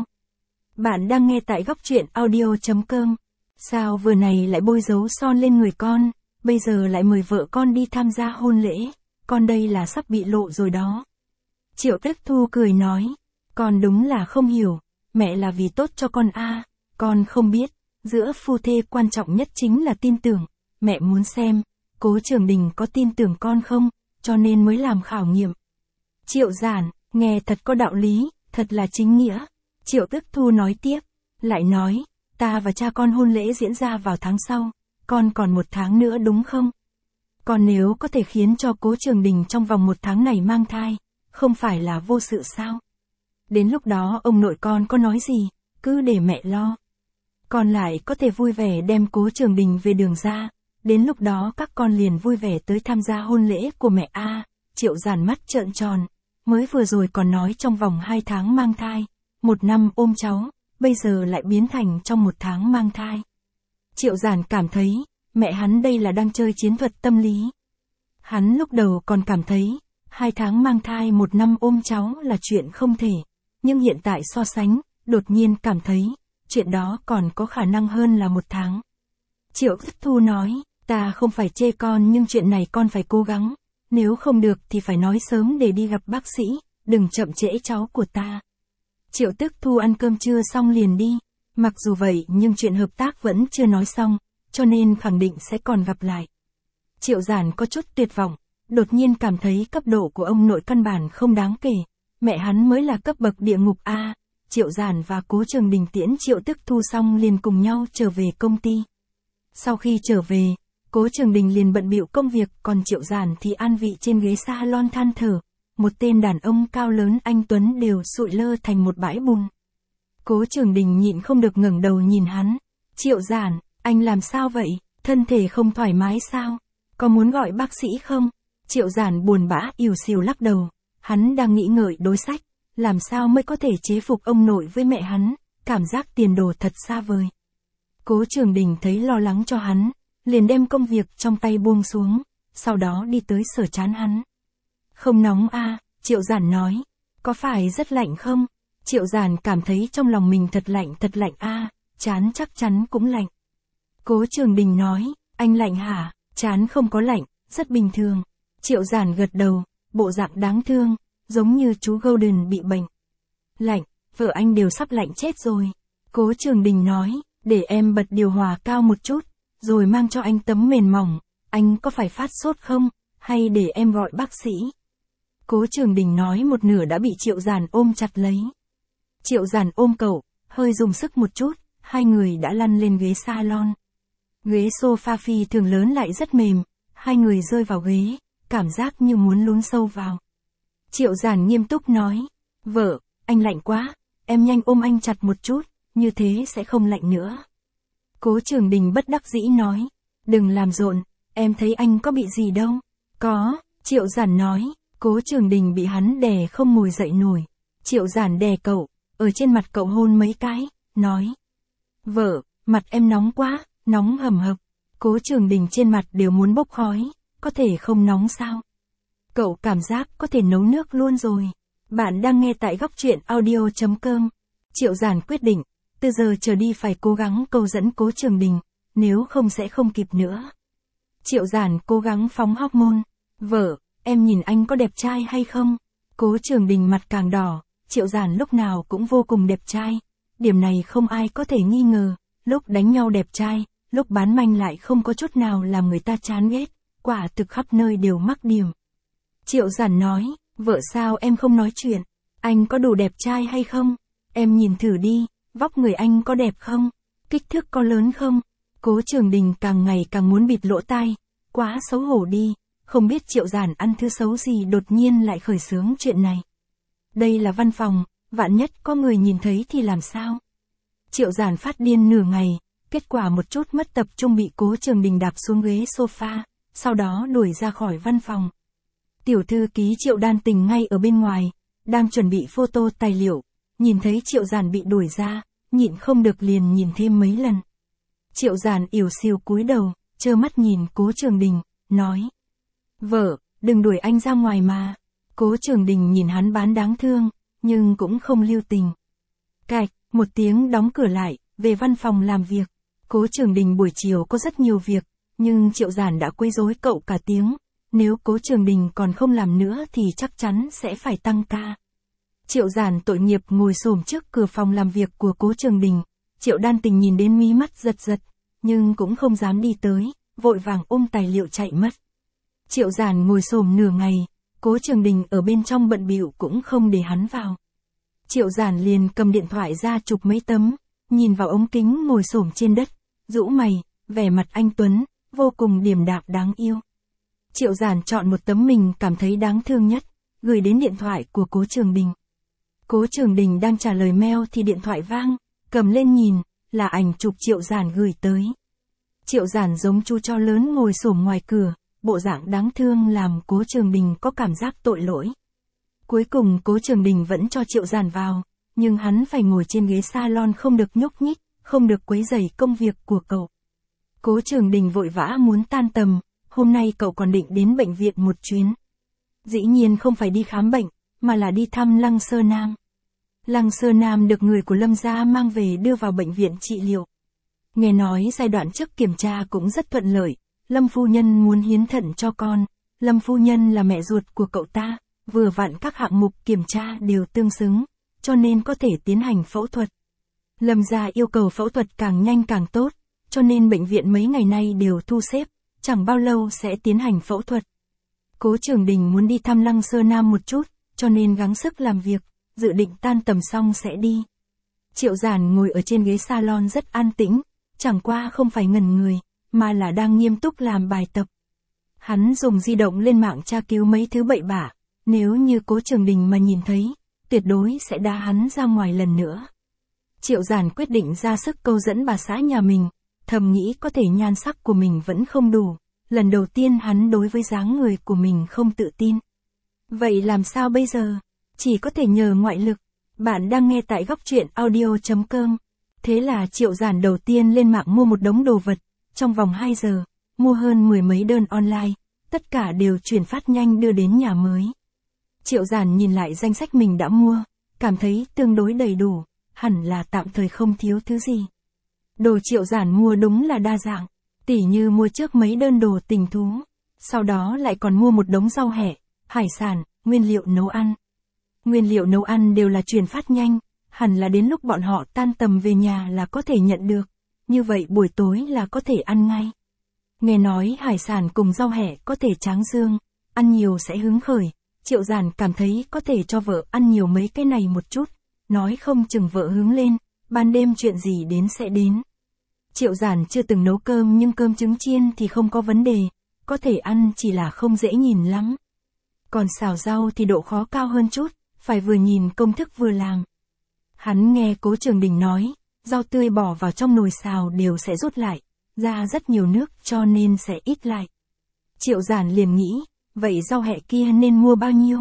Bạn đang nghe tại góc truyện audio chấm com. Sao vừa này lại bôi dấu son lên người con, bây giờ lại mời vợ con đi tham gia hôn lễ, con đây là sắp bị lộ rồi đó. Triệu Tức Thu cười nói, con đúng là không hiểu, mẹ là vì tốt cho con a, con không biết, giữa phu thê quan trọng nhất chính là tin tưởng, mẹ muốn xem, Cố Trường Đình có tin tưởng con không, cho nên mới làm khảo nghiệm. Triệu Giản, nghe thật có đạo lý, thật là chính nghĩa. Triệu Tức Thu nói tiếp, lại nói, ta và cha con hôn lễ diễn ra vào tháng sau, con còn một tháng nữa đúng không? Còn nếu có thể khiến cho Cố Trường Đình trong vòng một tháng này mang thai, không phải là vô sự sao? Đến lúc đó ông nội con có nói gì, cứ để mẹ lo. Con lại có thể vui vẻ đem Cố Trường Đình về đường ra, đến lúc đó các con liền vui vẻ tới tham gia hôn lễ của mẹ a. Triệu Giản mắt trợn tròn, mới vừa rồi còn nói trong vòng hai tháng mang thai, một năm ôm cháu, bây giờ lại biến thành trong một tháng mang thai. Triệu Giản cảm thấy, mẹ hắn đây là đang chơi chiến thuật tâm lý. Hắn lúc đầu còn cảm thấy, hai tháng mang thai một năm ôm cháu là chuyện không thể, nhưng hiện tại so sánh, đột nhiên cảm thấy, chuyện đó còn có khả năng hơn là một tháng. Triệu Thức Thu nói, ta không phải chê con nhưng chuyện này con phải cố gắng, nếu không được thì phải nói sớm để đi gặp bác sĩ, đừng chậm trễ cháu của ta. Triệu Tức Thu ăn cơm trưa xong liền đi, mặc dù vậy nhưng chuyện hợp tác vẫn chưa nói xong, cho nên khẳng định sẽ còn gặp lại. Triệu Giản có chút tuyệt vọng, đột nhiên cảm thấy cấp độ của ông nội căn bản không đáng kể, mẹ hắn mới là cấp bậc địa ngục a. Triệu Giản và Cố Trường Đình tiễn Triệu Tức Thu xong liền cùng nhau trở về công ty. Sau khi trở về, Cố Trường Đình liền bận bịu công việc, còn Triệu Giản thì an vị trên ghế salon than thở. Một tên đàn ông cao lớn anh tuấn đều sụi lơ thành một bãi bùn. Cố Trường Đình nhịn không được ngẩng đầu nhìn hắn. Triệu Giản, anh làm sao vậy? Thân thể không thoải mái sao? Có muốn gọi bác sĩ không? Triệu Giản buồn bã ỉu xìu lắc đầu. Hắn đang nghĩ ngợi đối sách, làm sao mới có thể chế phục ông nội với mẹ hắn, cảm giác tiền đồ thật xa vời. Cố Trường Đình thấy lo lắng cho hắn, liền đem công việc trong tay buông xuống, sau đó đi tới sờ trán hắn. Không nóng a, Triệu Giản nói, có phải rất lạnh không? Triệu Giản cảm thấy trong lòng mình thật lạnh thật lạnh a, trán chắc chắn cũng lạnh. Cố Trường Đình nói, anh lạnh hả? Trán không có lạnh, rất bình thường. Triệu Giản gật đầu, bộ dạng đáng thương, giống như chú Golden bị bệnh. Lạnh, vợ anh đều sắp lạnh chết rồi. Cố Trường Đình nói, để em bật điều hòa cao một chút, rồi mang cho anh tấm mền mỏng, anh có phải phát sốt không, hay để em gọi bác sĩ? Cố Trường Đình nói một nửa đã bị Triệu Giản ôm chặt lấy. Triệu Giản ôm cậu, hơi dùng sức một chút, hai người đã lăn lên ghế salon. Ghế sofa phi thường lớn lại rất mềm, hai người rơi vào ghế, cảm giác như muốn lún sâu vào. Triệu Giản nghiêm túc nói, vợ, anh lạnh quá, em nhanh ôm anh chặt một chút, như thế sẽ không lạnh nữa. Cố Trường Đình bất đắc dĩ nói, đừng làm rộn, em thấy anh có bị gì đâu. Có, Triệu Giản nói, Cố Trường Đình bị hắn đè không ngồi dậy nổi. Triệu Giản đè cậu, ở trên mặt cậu hôn mấy cái, nói, vợ, mặt em nóng quá, nóng hầm hập. Cố Trường Đình trên mặt đều muốn bốc khói, có thể không nóng sao? Cậu cảm giác có thể nấu nước luôn rồi. Bạn đang nghe tại góc truyện audio chấm com. Triệu Giản quyết định, từ giờ trở đi phải cố gắng câu dẫn Cố Trường Đình, nếu không sẽ không kịp nữa. Triệu Giản cố gắng phóng hormone. Vợ, em nhìn anh có đẹp trai hay không? Cố Trường Đình mặt càng đỏ, Triệu Giản lúc nào cũng vô cùng đẹp trai. Điểm này không ai có thể nghi ngờ, lúc đánh nhau đẹp trai, lúc bán manh lại không có chút nào làm người ta chán ghét, quả thực khắp nơi đều mắc điểm. Triệu Giản nói, vợ sao em không nói chuyện, anh có đủ đẹp trai hay không? Em nhìn thử đi, vóc người anh có đẹp không? Kích thước có lớn không? Cố Trường Đình càng ngày càng muốn bịt lỗ tai, quá xấu hổ đi, không biết Triệu Giản ăn thứ xấu gì đột nhiên lại khởi xướng chuyện này. Đây là văn phòng, vạn nhất có người nhìn thấy thì làm sao? Triệu Giản phát điên nửa ngày, kết quả một chút mất tập trung bị Cố Trường Đình đạp xuống ghế sofa, sau đó đuổi ra khỏi văn phòng. Tiểu thư ký Triệu Đan Tình ngay ở bên ngoài, đang chuẩn bị photo tài liệu, nhìn thấy Triệu Giản bị đuổi ra, nhịn không được liền nhìn thêm mấy lần. Triệu Giản ỉu xìu cúi đầu, trơ mắt nhìn Cố Trường Đình, nói: "Vợ, đừng đuổi anh ra ngoài mà." Cố Trường Đình nhìn hắn bán đáng thương, nhưng cũng không lưu tình. Cạch, một tiếng đóng cửa lại, về văn phòng làm việc. Cố Trường Đình buổi chiều có rất nhiều việc, nhưng Triệu Giản đã quấy rối cậu cả tiếng. Nếu Cố Trường Đình còn không làm nữa thì chắc chắn sẽ phải tăng ca. Triệu Giản tội nghiệp ngồi xổm trước cửa phòng làm việc của Cố Trường Đình. Triệu Đan Tình nhìn đến mí mắt giật giật, nhưng cũng không dám đi tới, vội vàng ôm tài liệu chạy mất. Triệu Giản ngồi xổm nửa ngày, Cố Trường Đình ở bên trong bận bịu cũng không để hắn vào. Triệu Giản liền cầm điện thoại ra chụp mấy tấm, nhìn vào ống kính ngồi xổm trên đất, rũ mày, vẻ mặt anh tuấn, vô cùng điềm đạm đáng yêu. Triệu Giản chọn một tấm mình cảm thấy đáng thương nhất, gửi đến điện thoại của Cố Trường Đình. Cố Trường Đình đang trả lời mail thì điện thoại vang, cầm lên nhìn, là ảnh chụp Triệu Giản gửi tới. Triệu Giản giống chú chó lớn ngồi xổm ngoài cửa, bộ dạng đáng thương làm Cố Trường Đình có cảm giác tội lỗi. Cuối cùng Cố Trường Đình vẫn cho Triệu Giản vào, nhưng hắn phải ngồi trên ghế salon không được nhúc nhích, không được quấy rầy công việc của cậu. Cố Trường Đình vội vã muốn tan tầm, hôm nay cậu còn định đến bệnh viện một chuyến. Dĩ nhiên không phải đi khám bệnh, mà là đi thăm Lăng Sơ Nam. Lăng Sơ Nam được người của Lâm gia mang về đưa vào bệnh viện trị liệu. Nghe nói giai đoạn trước kiểm tra cũng rất thuận lợi, Lâm phu nhân muốn hiến thận cho con. Lâm phu nhân là mẹ ruột của cậu ta, vừa vặn các hạng mục kiểm tra đều tương xứng, cho nên có thể tiến hành phẫu thuật. Lâm gia yêu cầu phẫu thuật càng nhanh càng tốt, cho nên bệnh viện mấy ngày nay đều thu xếp, chẳng bao lâu sẽ tiến hành phẫu thuật. Cố Trường Đình muốn đi thăm Lăng Sơ Nam một chút, cho nên gắng sức làm việc, dự định tan tầm xong sẽ đi. Triệu Giản ngồi ở trên ghế salon rất an tĩnh, chẳng qua không phải ngẩn người, mà là đang nghiêm túc làm bài tập. Hắn dùng di động lên mạng tra cứu mấy thứ bậy bạ, nếu như Cố Trường Đình mà nhìn thấy, tuyệt đối sẽ đá hắn ra ngoài lần nữa. Triệu Giản quyết định ra sức câu dẫn bà xã nhà mình, thầm nghĩ có thể nhan sắc của mình vẫn không đủ, lần đầu tiên hắn đối với dáng người của mình không tự tin. Vậy làm sao bây giờ? Chỉ có thể nhờ ngoại lực. Bạn đang nghe tại góc truyện audio chấm com. Thế là Triệu Giản đầu tiên lên mạng mua một đống đồ vật, trong vòng hai giờ, mua hơn mười mấy đơn online, tất cả đều chuyển phát nhanh đưa đến nhà mới. Triệu Giản nhìn lại danh sách mình đã mua, cảm thấy tương đối đầy đủ, hẳn là tạm thời không thiếu thứ gì. Đồ Triệu Giản mua đúng là đa dạng, tỉ như mua trước mấy đơn đồ tình thú, sau đó lại còn mua một đống rau hẹ, hải sản, nguyên liệu nấu ăn. Nguyên liệu nấu ăn đều là chuyển phát nhanh, hẳn là đến lúc bọn họ tan tầm về nhà là có thể nhận được, như vậy buổi tối là có thể ăn ngay. Nghe nói hải sản cùng rau hẹ có thể tráng dương, ăn nhiều sẽ hứng khởi, Triệu Giản cảm thấy có thể cho vợ ăn nhiều mấy cái này một chút, nói không chừng vợ hướng lên, ban đêm chuyện gì đến sẽ đến. Triệu Giản chưa từng nấu cơm nhưng cơm trứng chiên thì không có vấn đề, có thể ăn chỉ là không dễ nhìn lắm. Còn xào rau thì độ khó cao hơn chút, phải vừa nhìn công thức vừa làm. Hắn nghe Cố Trường Đình nói, rau tươi bỏ vào trong nồi xào đều sẽ rút lại, ra rất nhiều nước cho nên sẽ ít lại. Triệu Giản liền nghĩ, vậy rau hẹ kia nên mua bao nhiêu?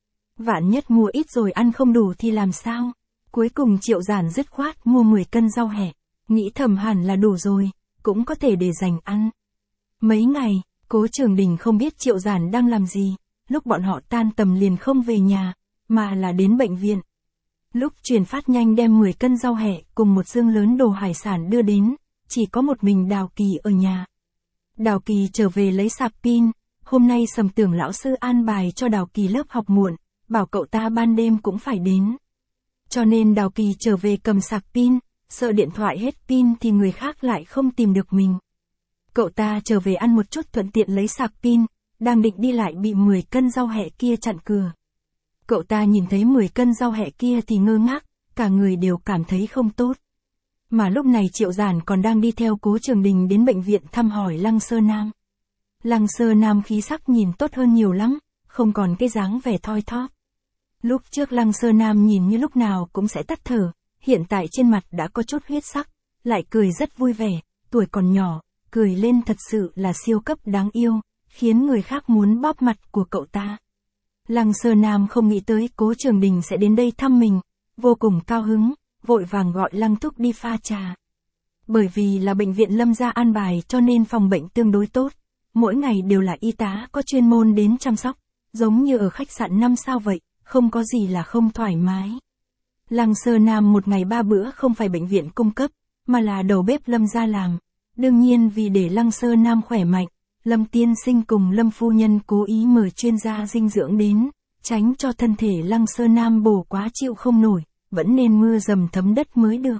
Vạn nhất mua ít rồi ăn không đủ thì làm sao? Cuối cùng Triệu Giản dứt khoát mua mười cân rau hẹ, nghĩ thầm hẳn là đủ rồi, cũng có thể để dành ăn. Mấy ngày, Cố Trường Đình không biết Triệu Giản đang làm gì, lúc bọn họ tan tầm liền không về nhà, mà là đến bệnh viện. Lúc chuyển phát nhanh đem mười cân rau hẹ cùng một dương lớn đồ hải sản đưa đến, chỉ có một mình Đào Kỳ ở nhà. Đào Kỳ trở về lấy sạc pin, hôm nay Sầm Tưởng lão sư an bài cho Đào Kỳ lớp học muộn, bảo cậu ta ban đêm cũng phải đến. Cho nên Đào Kỳ trở về cầm sạc pin, sợ điện thoại hết pin thì người khác lại không tìm được mình. Cậu ta trở về ăn một chút thuận tiện lấy sạc pin, đang định đi lại bị mười cân rau hẹ kia chặn cửa. Cậu ta nhìn thấy mười cân rau hẹ kia thì ngơ ngác, cả người đều cảm thấy không tốt. Mà lúc này Triệu Giản còn đang đi theo Cố Trường Đình đến bệnh viện thăm hỏi Lăng Sơ Nam. Lăng Sơ Nam khí sắc nhìn tốt hơn nhiều lắm, không còn cái dáng vẻ thoi thóp. Lúc trước Lăng Sơ Nam nhìn như lúc nào cũng sẽ tắt thở, hiện tại trên mặt đã có chút huyết sắc, lại cười rất vui vẻ, tuổi còn nhỏ, cười lên thật sự là siêu cấp đáng yêu, khiến người khác muốn bóp mặt của cậu ta. Lăng Sơ Nam không nghĩ tới Cố Trường Đình sẽ đến đây thăm mình, vô cùng cao hứng, vội vàng gọi Lăng Thúc đi pha trà. Bởi vì là bệnh viện Lâm gia an bài cho nên phòng bệnh tương đối tốt, mỗi ngày đều là y tá có chuyên môn đến chăm sóc, giống như ở khách sạn năm sao vậy, không có gì là không thoải mái. Lăng Sơ Nam một ngày ba bữa không phải bệnh viện cung cấp, mà là đầu bếp Lâm gia làm. Đương nhiên vì để Lăng Sơ Nam khỏe mạnh, Lâm tiên sinh cùng Lâm phu nhân cố ý mời chuyên gia dinh dưỡng đến, tránh cho thân thể Lăng Sơ Nam bổ quá chịu không nổi, vẫn nên mưa dầm thấm đất mới được.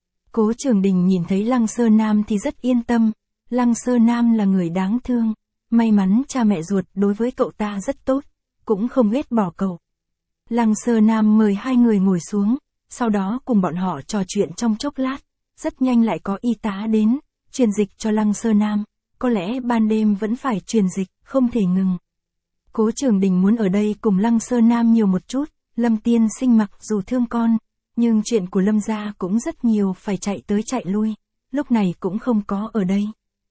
Cố Trường Đình nhìn thấy Lăng Sơ Nam thì rất yên tâm, Lăng Sơ Nam là người đáng thương, may mắn cha mẹ ruột đối với cậu ta rất tốt, cũng không ghét bỏ cậu. Lăng Sơ Nam mời hai người ngồi xuống, sau đó cùng bọn họ trò chuyện trong chốc lát, rất nhanh lại có y tá đến, truyền dịch cho Lăng Sơ Nam, có lẽ ban đêm vẫn phải truyền dịch, không thể ngừng. Cố Trường Đình muốn ở đây cùng Lăng Sơ Nam nhiều một chút, Lâm tiên sinh mặc dù thương con, nhưng chuyện của Lâm gia cũng rất nhiều phải chạy tới chạy lui, lúc này cũng không có ở đây.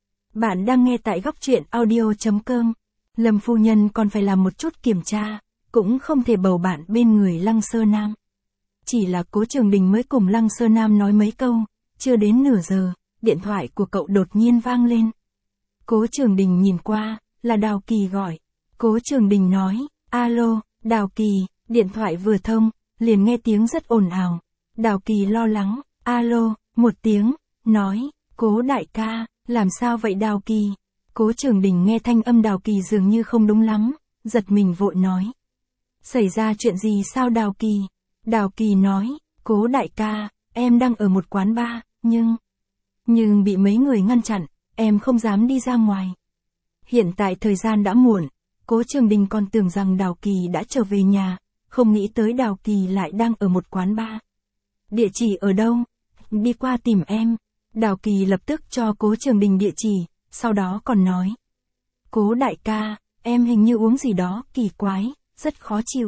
Bạn đang nghe tại góc truyện audio chấm com. Lâm phu nhân còn phải làm một chút kiểm tra, cũng không thể bầu bạn bên người Lăng Sơ Nam. Chỉ là Cố Trường Đình mới cùng Lăng Sơ Nam nói mấy câu, chưa đến nửa giờ, điện thoại của cậu đột nhiên vang lên. Cố Trường Đình nhìn qua, là Đào Kỳ gọi. Cố Trường Đình nói, alo, Đào Kỳ, điện thoại vừa thông, liền nghe tiếng rất ồn ào. Đào Kỳ lo lắng, alo, một tiếng, nói, Cố đại ca, làm sao vậy Đào Kỳ? Cố Trường Đình nghe thanh âm Đào Kỳ dường như không đúng lắm, giật mình vội nói. Xảy ra chuyện gì sao Đào Kỳ? Đào Kỳ nói, Cố đại ca, em đang ở một quán bar, nhưng... Nhưng bị mấy người ngăn chặn, em không dám đi ra ngoài. Hiện tại thời gian đã muộn, Cố Trường Đình còn tưởng rằng Đào Kỳ đã trở về nhà, không nghĩ tới Đào Kỳ lại đang ở một quán bar. Địa chỉ ở đâu? Đi qua tìm em. Đào Kỳ lập tức cho Cố Trường Đình địa chỉ, sau đó còn nói. Cố đại ca, em hình như uống gì đó kỳ quái, rất khó chịu.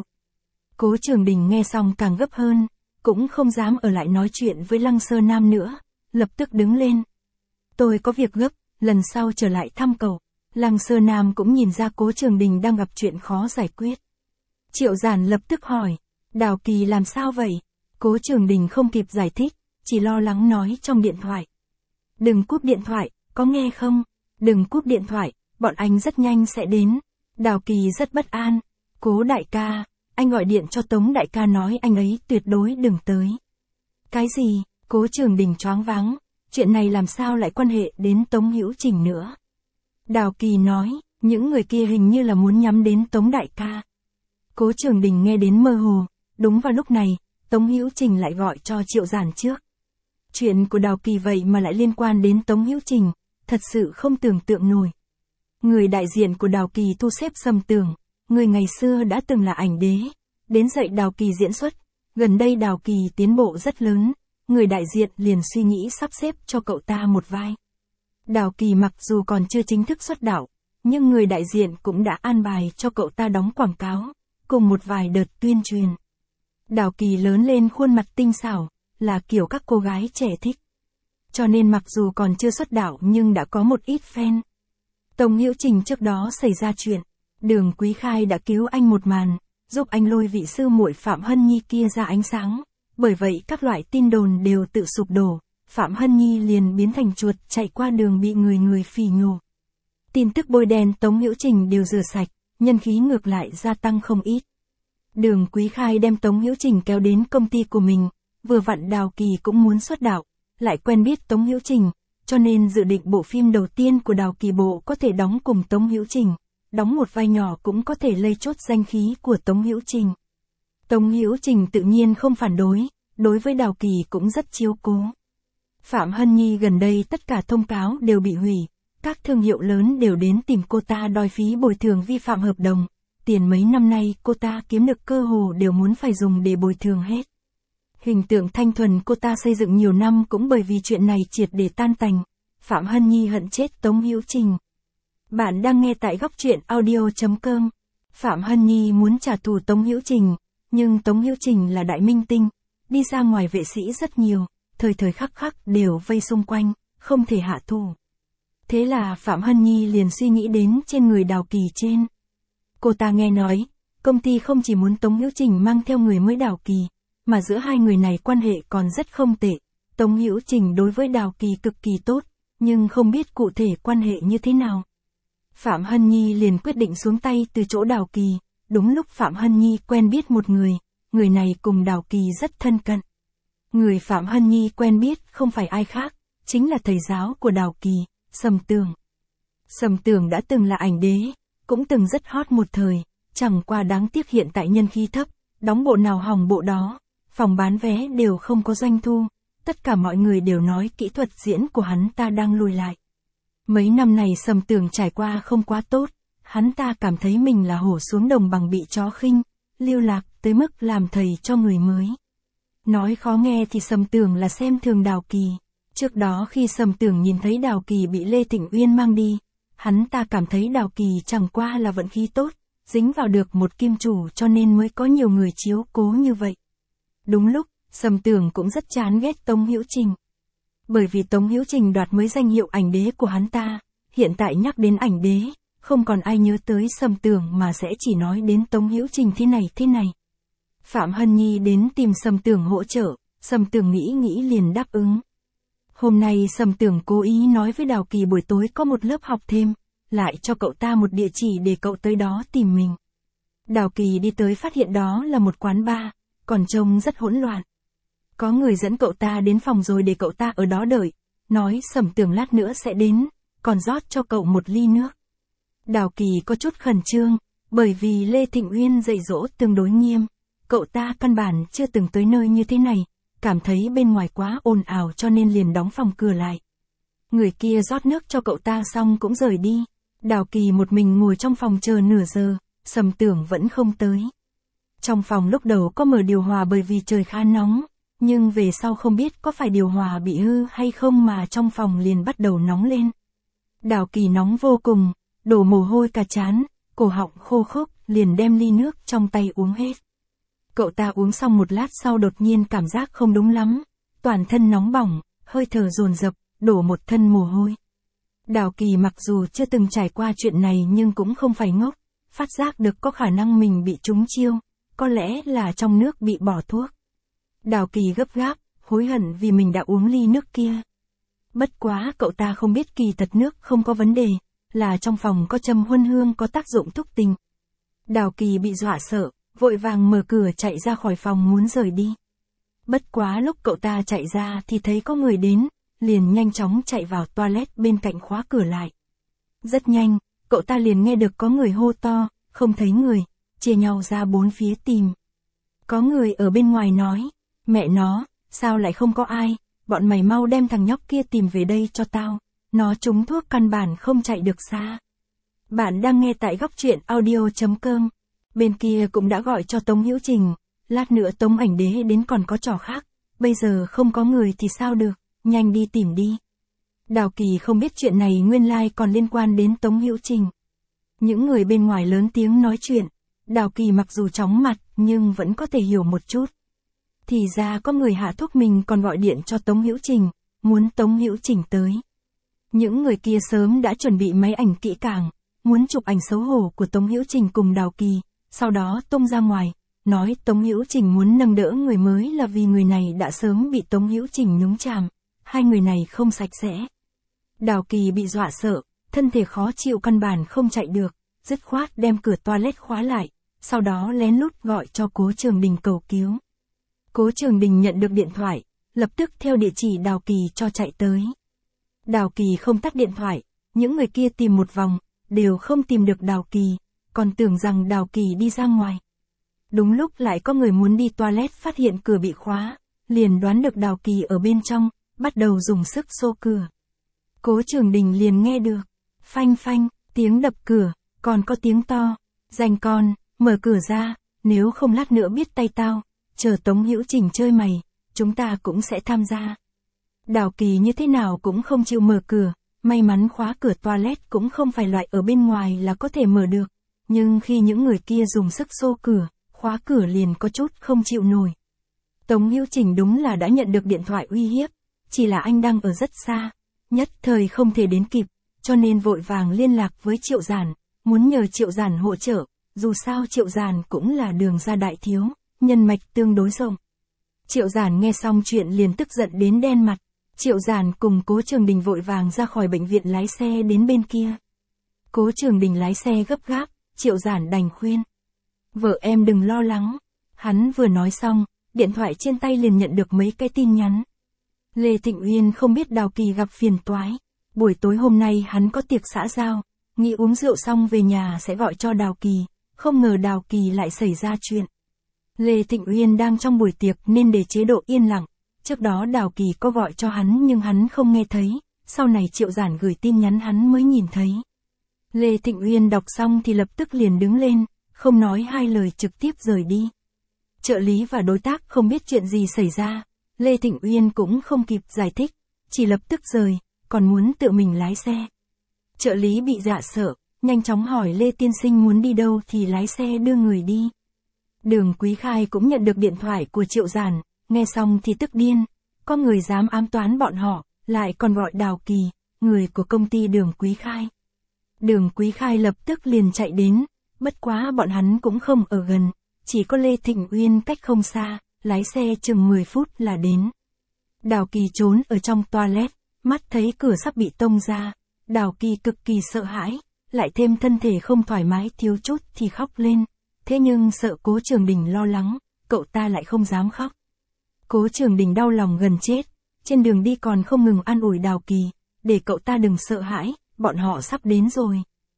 Cố Trường Đình nghe xong càng gấp hơn, cũng không dám ở lại nói chuyện với Lăng Sơ Nam nữa, lập tức đứng lên. Tôi có việc gấp, lần sau trở lại thăm cậu. Lăng Sơ Nam cũng nhìn ra Cố Trường Đình đang gặp chuyện khó giải quyết. Triệu Giản lập tức hỏi, Đào Kỳ làm sao vậy? Cố Trường Đình không kịp giải thích, chỉ lo lắng nói trong điện thoại. Đừng cúp điện thoại, có nghe không? Đừng cúp điện thoại, bọn anh rất nhanh sẽ đến. Đào Kỳ rất bất an. Cố đại ca, anh gọi điện cho Tống đại ca nói anh ấy tuyệt đối đừng tới. Cái gì? Cố Trường Đình choáng váng, chuyện này làm sao lại quan hệ đến Tống Hữu Trình nữa? Đào Kỳ nói, những người kia hình như là muốn nhắm đến Tống đại ca. Cố Trường Đình nghe đến mơ hồ, đúng vào lúc này, Tống Hữu Trình lại gọi cho Triệu Giản trước. Chuyện của Đào Kỳ vậy mà lại liên quan đến Tống Hữu Trình, thật sự không tưởng tượng nổi. Người đại diện của Đào Kỳ thu xếp Sầm Tường, người ngày xưa đã từng là ảnh đế, đến dạy Đào Kỳ diễn xuất, gần đây Đào Kỳ tiến bộ rất lớn, người đại diện liền suy nghĩ sắp xếp cho cậu ta một vai. Đào Kỳ mặc dù còn chưa chính thức xuất đạo, nhưng người đại diện cũng đã an bài cho cậu ta đóng quảng cáo, cùng một vài đợt tuyên truyền. Đào Kỳ lớn lên khuôn mặt tinh xảo, là kiểu các cô gái trẻ thích. Cho nên mặc dù còn chưa xuất đạo nhưng đã có một ít fan. Tống Hữu Trình trước đó xảy ra chuyện, Đường Quý Khai đã cứu anh một màn, giúp anh lôi vị sư muội Phạm Hân Nhi kia ra ánh sáng. Bởi vậy các loại tin đồn đều tự sụp đổ, Phạm Hân Nhi liền biến thành chuột chạy qua đường bị người người phỉ nhổ. Tin tức bôi đen Tống Hữu Trình đều rửa sạch, nhân khí ngược lại gia tăng không ít. Đường Quý Khai đem Tống Hữu Trình kéo đến công ty của mình, vừa vặn Đào Kỳ cũng muốn xuất đạo, lại quen biết Tống Hữu Trình, cho nên dự định bộ phim đầu tiên của Đào Kỳ bộ có thể đóng cùng Tống Hữu Trình, đóng một vai nhỏ cũng có thể lây chốt danh khí của Tống Hữu Trình. Tống Hữu Trình tự nhiên không phản đối, đối với Đào Kỳ cũng rất chiếu cố. Phạm Hân Nhi gần đây tất cả thông cáo đều bị hủy, các thương hiệu lớn đều đến tìm cô ta đòi phí bồi thường vi phạm hợp đồng, tiền mấy năm nay cô ta kiếm được cơ hồ đều muốn phải dùng để bồi thường hết. Hình tượng thanh thuần cô ta xây dựng nhiều năm cũng bởi vì chuyện này triệt để tan tành, Phạm Hân Nhi hận chết Tống Hữu Trình. Bạn đang nghe tại góc truyện audio chấm com. Phạm Hân Nhi muốn trả thù Tống Hữu Trình, nhưng Tống Hữu Trình là đại minh tinh, đi ra ngoài vệ sĩ rất nhiều, thời thời khắc khắc đều vây xung quanh, không thể hạ thù. Thế là Phạm Hân Nhi liền suy nghĩ đến trên người Đào Kỳ trên. Cô ta nghe nói, công ty không chỉ muốn Tống Hữu Trình mang theo người mới Đào Kỳ, mà giữa hai người này quan hệ còn rất không tệ. Tống Hữu Trình đối với Đào Kỳ cực kỳ tốt, nhưng không biết cụ thể quan hệ như thế nào. Phạm Hân Nhi liền quyết định xuống tay từ chỗ Đào Kỳ, đúng lúc Phạm Hân Nhi quen biết một người, người này cùng Đào Kỳ rất thân cận. Người Phạm Hân Nhi quen biết không phải ai khác, chính là thầy giáo của Đào Kỳ, Sầm Tường. Sầm Tường đã từng là ảnh đế, cũng từng rất hot một thời, chẳng qua đáng tiếc hiện tại nhân khí thấp, đóng bộ nào hỏng bộ đó, phòng bán vé đều không có doanh thu, tất cả mọi người đều nói kỹ thuật diễn của hắn ta đang lùi lại. Mấy năm này Sầm Tường trải qua không quá tốt, hắn ta cảm thấy mình là hổ xuống đồng bằng bị chó khinh, lưu lạc tới mức làm thầy cho người mới. Nói khó nghe thì Sầm Tường là xem thường Đào Kỳ. Trước đó khi Sầm Tường nhìn thấy Đào Kỳ bị Lê Thịnh Uyên mang đi, hắn ta cảm thấy Đào Kỳ chẳng qua là vận khí tốt, dính vào được một kim chủ cho nên mới có nhiều người chiếu cố như vậy. Đúng lúc, Sầm Tường cũng rất chán ghét Tống Hữu Trình. Bởi vì Tống Hữu Trình đoạt mới danh hiệu ảnh đế của hắn ta, hiện tại nhắc đến ảnh đế, không còn ai nhớ tới Sầm Tường mà sẽ chỉ nói đến Tống Hữu Trình thế này thế này. Phạm Hân Nhi đến tìm Sầm Tường hỗ trợ, Sầm Tường nghĩ nghĩ liền đáp ứng. Hôm nay Sầm Tường cố ý nói với Đào Kỳ buổi tối có một lớp học thêm, lại cho cậu ta một địa chỉ để cậu tới đó tìm mình. Đào Kỳ đi tới phát hiện đó là một quán bar, còn trông rất hỗn loạn. Có người dẫn cậu ta đến phòng rồi để cậu ta ở đó đợi, nói Sầm Tường lát nữa sẽ đến, còn rót cho cậu một ly nước. Đào Kỳ có chút khẩn trương, bởi vì Lê Thịnh Uyên dạy dỗ tương đối nghiêm, cậu ta căn bản chưa từng tới nơi như thế này, cảm thấy bên ngoài quá ồn ào cho nên liền đóng phòng cửa lại. Người kia rót nước cho cậu ta xong cũng rời đi, Đào Kỳ một mình ngồi trong phòng chờ nửa giờ, Sầm Tường vẫn không tới. Trong phòng lúc đầu có mở điều hòa bởi vì trời khá nóng, nhưng về sau không biết có phải điều hòa bị hư hay không mà trong phòng liền bắt đầu nóng lên. Đào Kỳ nóng vô cùng, đổ mồ hôi cả trán, cổ họng khô khốc, liền đem ly nước trong tay uống hết. Cậu ta uống xong một lát sau đột nhiên cảm giác không đúng lắm, toàn thân nóng bỏng, hơi thở dồn dập, đổ một thân mồ hôi. Đào Kỳ mặc dù chưa từng trải qua chuyện này nhưng cũng không phải ngốc, phát giác được có khả năng mình bị trúng chiêu, có lẽ là trong nước bị bỏ thuốc. Đào Kỳ gấp gáp, hối hận vì mình đã uống ly nước kia. Bất quá cậu ta không biết kỳ thật nước không có vấn đề, là trong phòng có châm huân hương có tác dụng thúc tình. Đào Kỳ bị dọa sợ, vội vàng mở cửa chạy ra khỏi phòng muốn rời đi. Bất quá lúc cậu ta chạy ra thì thấy có người đến, liền nhanh chóng chạy vào toilet bên cạnh khóa cửa lại. Rất nhanh, cậu ta liền nghe được có người hô to, không thấy người, chia nhau ra bốn phía tìm. Có người ở bên ngoài nói, mẹ nó, sao lại không có ai, bọn mày mau đem thằng nhóc kia tìm về đây cho tao, nó trúng thuốc căn bản không chạy được xa. Bạn đang nghe tại góc truyện audio chấm com. Bên kia cũng đã gọi cho Tống Hữu Trình, lát nữa Tống ảnh đế đến còn có trò khác, bây giờ không có người thì sao được, nhanh đi tìm đi. Đào Kỳ không biết chuyện này nguyên lai còn liên quan đến Tống Hữu Trình. Những người bên ngoài lớn tiếng nói chuyện, Đào Kỳ mặc dù chóng mặt nhưng vẫn có thể hiểu một chút. Thì ra có người hạ thuốc mình còn gọi điện cho Tống Hữu Trình, muốn Tống Hữu Trình tới. Những người kia sớm đã chuẩn bị máy ảnh kỹ càng, muốn chụp ảnh xấu hổ của Tống Hữu Trình cùng Đào Kỳ, sau đó tung ra ngoài, nói Tống Hữu Trình muốn nâng đỡ người mới là vì người này đã sớm bị Tống Hữu Trình nhúng chàm, hai người này không sạch sẽ. Đào Kỳ bị dọa sợ, thân thể khó chịu căn bản không chạy được, dứt khoát đem cửa toilet khóa lại, sau đó lén lút gọi cho Cố Trường Đình cầu cứu. Cố Trường Đình nhận được điện thoại, lập tức theo địa chỉ Đào Kỳ cho chạy tới. Đào Kỳ không tắt điện thoại, những người kia tìm một vòng, đều không tìm được Đào Kỳ, còn tưởng rằng Đào Kỳ đi ra ngoài. Đúng lúc lại có người muốn đi toilet phát hiện cửa bị khóa, liền đoán được Đào Kỳ ở bên trong, bắt đầu dùng sức xô cửa. Cố Trường Đình liền nghe được, phanh phanh, tiếng đập cửa, còn có tiếng to, danh con, mở cửa ra, nếu không lát nữa biết tay tao, chờ Tống Hữu Trình chơi mày, chúng ta cũng sẽ tham gia. Đào Kỳ như thế nào cũng không chịu mở cửa, May mắn khóa cửa toilet cũng không phải loại ở bên ngoài là có thể mở được. Nhưng khi những người kia dùng sức xô cửa, khóa cửa liền có chút không chịu nổi. Tống Hữu Trình đúng là đã nhận được điện thoại uy hiếp, chỉ là anh đang ở rất xa, nhất thời không thể đến kịp, cho nên vội vàng liên lạc với Triệu Giản, muốn nhờ Triệu Giản hỗ trợ, dù sao Triệu Giản cũng là Đường gia đại thiếu, nhân mạch tương đối rộng. Triệu Giản nghe xong chuyện liền tức giận đến đen mặt, Triệu Giản cùng Cố Trường Đình vội vàng ra khỏi bệnh viện lái xe đến bên kia. Cố Trường Đình lái xe gấp gáp, Triệu Giản đành khuyên. Vợ em đừng lo lắng. Hắn vừa nói xong, điện thoại trên tay liền nhận được mấy cái tin nhắn. Lê Thịnh Uyên không biết Đào Kỳ gặp phiền toái. Buổi tối hôm nay hắn có tiệc xã giao, nghĩ uống rượu xong về nhà sẽ gọi cho Đào Kỳ, không ngờ Đào Kỳ lại xảy ra chuyện. Lê Thịnh Uyên đang trong buổi tiệc nên để chế độ yên lặng, trước đó Đào Kỳ có gọi cho hắn nhưng hắn không nghe thấy, sau này Triệu Giản gửi tin nhắn hắn mới nhìn thấy. Lê Thịnh Uyên đọc xong thì lập tức liền đứng lên, không nói hai lời trực tiếp rời đi. Trợ lý và đối tác không biết chuyện gì xảy ra, Lê Thịnh Uyên cũng không kịp giải thích, chỉ lập tức rời, còn muốn tự mình lái xe. Trợ lý bị dọa sợ, nhanh chóng hỏi Lê Tiên Sinh muốn đi đâu thì lái xe đưa người đi. Đường Quý Khai cũng nhận được điện thoại của Triệu Giản, nghe xong thì tức điên, có người dám ám toán bọn họ, lại còn gọi Đào Kỳ, người của công ty Đường Quý Khai. Đường Quý Khai lập tức liền chạy đến, bất quá bọn hắn cũng không ở gần, chỉ có Lê Thịnh Uyên cách không xa, lái xe chừng mười phút là đến. Đào Kỳ trốn ở trong toilet, mắt thấy cửa sắp bị tông ra, Đào Kỳ cực kỳ sợ hãi, lại thêm thân thể không thoải mái thiếu chút thì khóc lên, thế nhưng sợ Cố Trường Đình lo lắng, cậu ta lại không dám khóc. Cố Trường Đình đau lòng gần chết, trên đường đi còn không ngừng an ủi Đào Kỳ, để cậu ta đừng sợ hãi, bọn họ sắp đến rồi.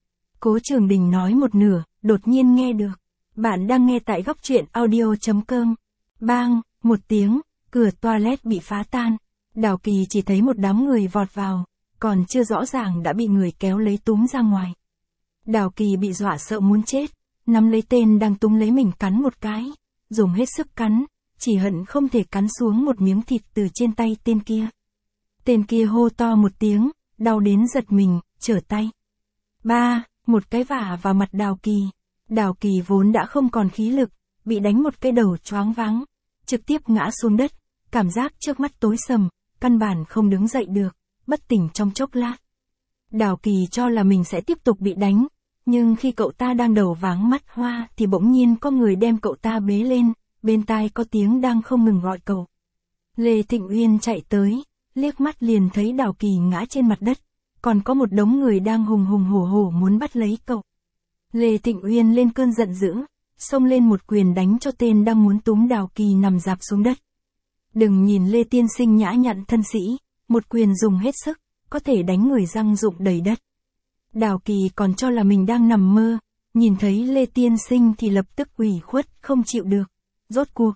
Cố Trường Đình nói một nửa, đột nhiên nghe được. Bạn đang nghe tại góc truyện audio chấm com. Bang, một tiếng, cửa toilet bị phá tan. Đào Kỳ chỉ thấy một đám người vọt vào, còn chưa rõ ràng đã bị người kéo lấy túm ra ngoài. Đào Kỳ bị dọa sợ muốn chết, nắm lấy tên đang túm lấy mình cắn một cái, dùng hết sức cắn, chỉ hận không thể cắn xuống một miếng thịt từ trên tay tên kia. Tên kia hô to một tiếng, đau đến giật mình, trở tay. Ba, một cái vả vào mặt Đào Kỳ. Đào Kỳ vốn đã không còn khí lực, bị đánh một cái đầu choáng váng, trực tiếp ngã xuống đất, cảm giác trước mắt tối sầm, căn bản không đứng dậy được, bất tỉnh trong chốc lát. Đào Kỳ cho là mình sẽ tiếp tục bị đánh, nhưng khi cậu ta đang đầu váng mắt hoa thì bỗng nhiên có người đem cậu ta bế lên, bên tai có tiếng đang không ngừng gọi cậu. Lê Thịnh Uyên chạy tới, liếc mắt liền thấy Đào Kỳ ngã trên mặt đất, còn có một đống người đang hùng hùng hổ hổ muốn bắt lấy cậu. Lê Thịnh Uyên lên cơn giận dữ, xông lên một quyền đánh cho tên đang muốn túm Đào Kỳ nằm rạp xuống đất. Đừng nhìn Lê Tiên Sinh nhã nhặn thân sĩ, một quyền dùng hết sức, có thể đánh người răng rụng đầy đất. Đào Kỳ còn cho là mình đang nằm mơ, nhìn thấy Lê Tiên Sinh thì lập tức ủy khuất không chịu được. Rốt cuộc.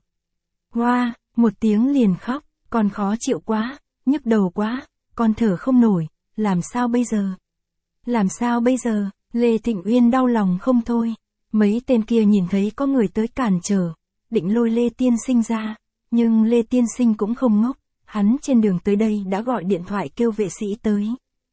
Hoa, một tiếng liền khóc, con khó chịu quá, nhức đầu quá, con thở không nổi, làm sao bây giờ? Làm sao bây giờ? Lê Thịnh Uyên đau lòng không thôi. Mấy tên kia nhìn thấy có người tới cản trở, định lôi Lê Tiên Sinh ra, nhưng Lê Tiên Sinh cũng không ngốc, hắn trên đường tới đây đã gọi điện thoại kêu vệ sĩ tới.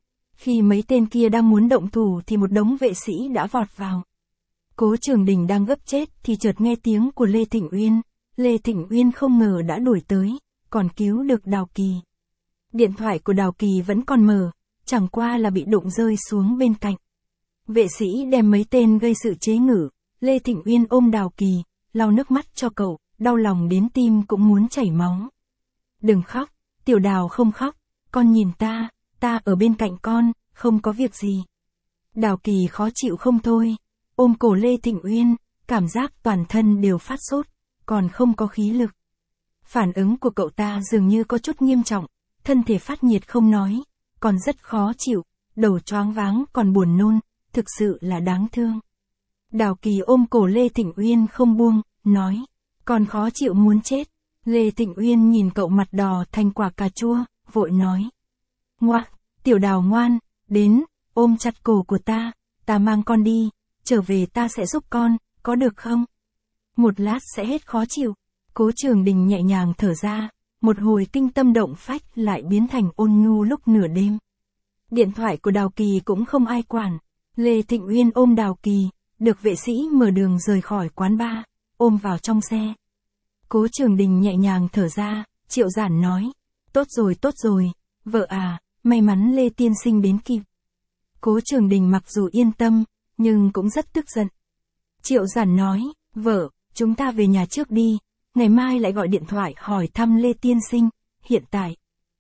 Khi mấy tên kia đang muốn động thủ thì một đống vệ sĩ đã vọt vào. Cố Trường Đình đang gấp chết thì chợt nghe tiếng của Lê Thịnh Uyên, Lê Thịnh Uyên không ngờ đã đuổi tới, còn cứu được Đào Kỳ. Điện thoại của Đào Kỳ vẫn còn mở, chẳng qua là bị đụng rơi xuống bên cạnh. Vệ sĩ đem mấy tên gây sự chế ngự, Lê Thịnh Uyên ôm Đào Kỳ, lau nước mắt cho cậu, đau lòng đến tim cũng muốn chảy máu. Đừng khóc, Tiểu Đào không khóc, con nhìn ta, ta ở bên cạnh con, không có việc gì. Đào Kỳ khó chịu không thôi, ôm cổ Lê Thịnh Uyên, cảm giác toàn thân đều phát sốt, còn không có khí lực. Phản ứng của cậu ta dường như có chút nghiêm trọng, thân thể phát nhiệt không nói, còn rất khó chịu, đầu choáng váng còn buồn nôn, thực sự là đáng thương. Đào Kỳ ôm cổ Lê Thịnh Uyên không buông, nói, còn khó chịu muốn chết. Lê Thịnh Uyên nhìn cậu mặt đỏ thành quả cà chua, vội nói. Ngoa, Tiểu Đào ngoan, đến, ôm chặt cổ của ta, ta mang con đi, trở về ta sẽ giúp con, có được không? Một lát sẽ hết khó chịu. Cố Trường Đình nhẹ nhàng thở ra, một hồi kinh tâm động phách lại biến thành ôn nhu lúc nửa đêm. Điện thoại của Đào Kỳ cũng không ai quản. Lê Thịnh Uyên ôm Đào Kỳ, được vệ sĩ mở đường rời khỏi quán bar, ôm vào trong xe. Cố Trường Đình nhẹ nhàng thở ra, Triệu Giản nói. Tốt rồi tốt rồi, vợ à, may mắn Lê tiên sinh đến kịp. Cố Trường Đình mặc dù yên tâm, nhưng cũng rất tức giận. Triệu Giản nói, vợ, chúng ta về nhà trước đi, ngày mai lại gọi điện thoại hỏi thăm Lê tiên sinh, hiện tại.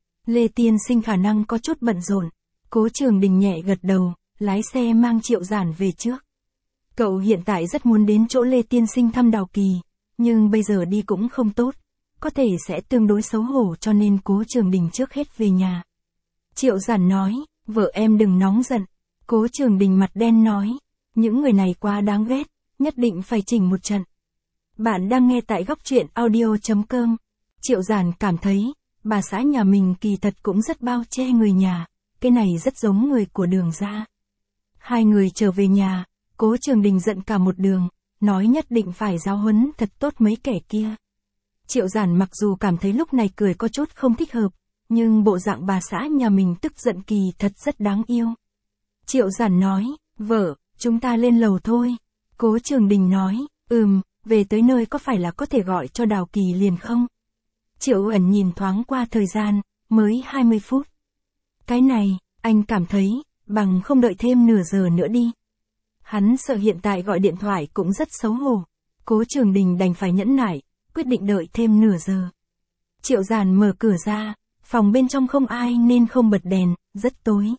Lê tiên sinh khả năng có chút bận rộn. Cố Trường Đình nhẹ gật đầu, lái xe mang Triệu Giản về trước. Cậu hiện tại rất muốn đến chỗ Lê tiên sinh thăm Đào Kỳ, nhưng bây giờ đi cũng không tốt, có thể sẽ tương đối xấu hổ cho nên Cố Trường Đình trước hết về nhà. Triệu Giản nói, vợ em đừng nóng giận. Cố Trường Đình mặt đen nói, những người này quá đáng ghét, nhất định phải chỉnh một trận. Bạn đang nghe tại góc truyện audio chấm com. Triệu Giản cảm thấy, bà xã nhà mình kỳ thật cũng rất bao che người nhà, cái này rất giống người của Đường gia. Hai người trở về nhà, Cố Trường Đình giận cả một đường, nói nhất định phải giáo huấn thật tốt mấy kẻ kia. Triệu Giản mặc dù cảm thấy lúc này cười có chút không thích hợp, nhưng bộ dạng bà xã nhà mình tức giận kỳ thật rất đáng yêu. Triệu Giản nói, vợ, chúng ta lên lầu thôi. Cố Trường Đình nói, ừm, về tới nơi có phải là có thể gọi cho Đào Kỳ liền không? Triệu Ẩn nhìn thoáng qua thời gian, mới hai mươi phút. Cái này, anh cảm thấy, bằng không đợi thêm nửa giờ nữa đi. Hắn sợ hiện tại gọi điện thoại cũng rất xấu hổ. Cố Trường Đình đành phải nhẫn nại, quyết định đợi thêm nửa giờ. Triệu Giản mở cửa ra, phòng bên trong không ai nên không bật đèn, rất tối.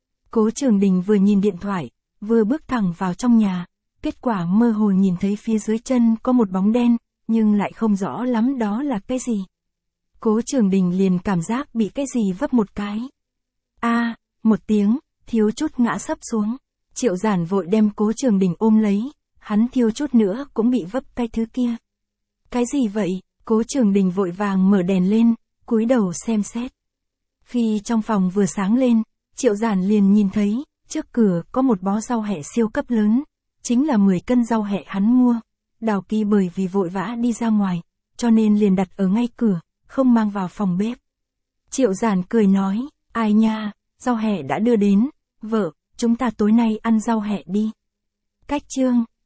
Cố Trường Đình vừa nhìn điện thoại, vừa bước thẳng vào trong nhà, kết quả mơ hồ nhìn thấy phía dưới chân có một bóng đen, nhưng lại không rõ lắm đó là cái gì. Cố Trường Đình liền cảm giác bị cái gì vấp một cái. A, à, một tiếng, thiếu chút ngã sấp xuống. Triệu Giản vội đem Cố Trường Đình ôm lấy, hắn thiếu chút nữa cũng bị vấp cái thứ kia. Cái gì vậy? Cố Trường Đình vội vàng mở đèn lên, cúi đầu xem xét. Khi trong phòng vừa sáng lên, Triệu Giản liền nhìn thấy, trước cửa có một bó rau hẹ siêu cấp lớn, chính là mười cân rau hẹ hắn mua. Đào Kỳ bởi vì vội vã đi ra ngoài, cho nên liền đặt ở ngay cửa, không mang vào phòng bếp. Triệu Giản cười nói, ai nha, rau hẹ đã đưa đến, vợ, chúng ta tối nay ăn rau hẹ đi. Cách chương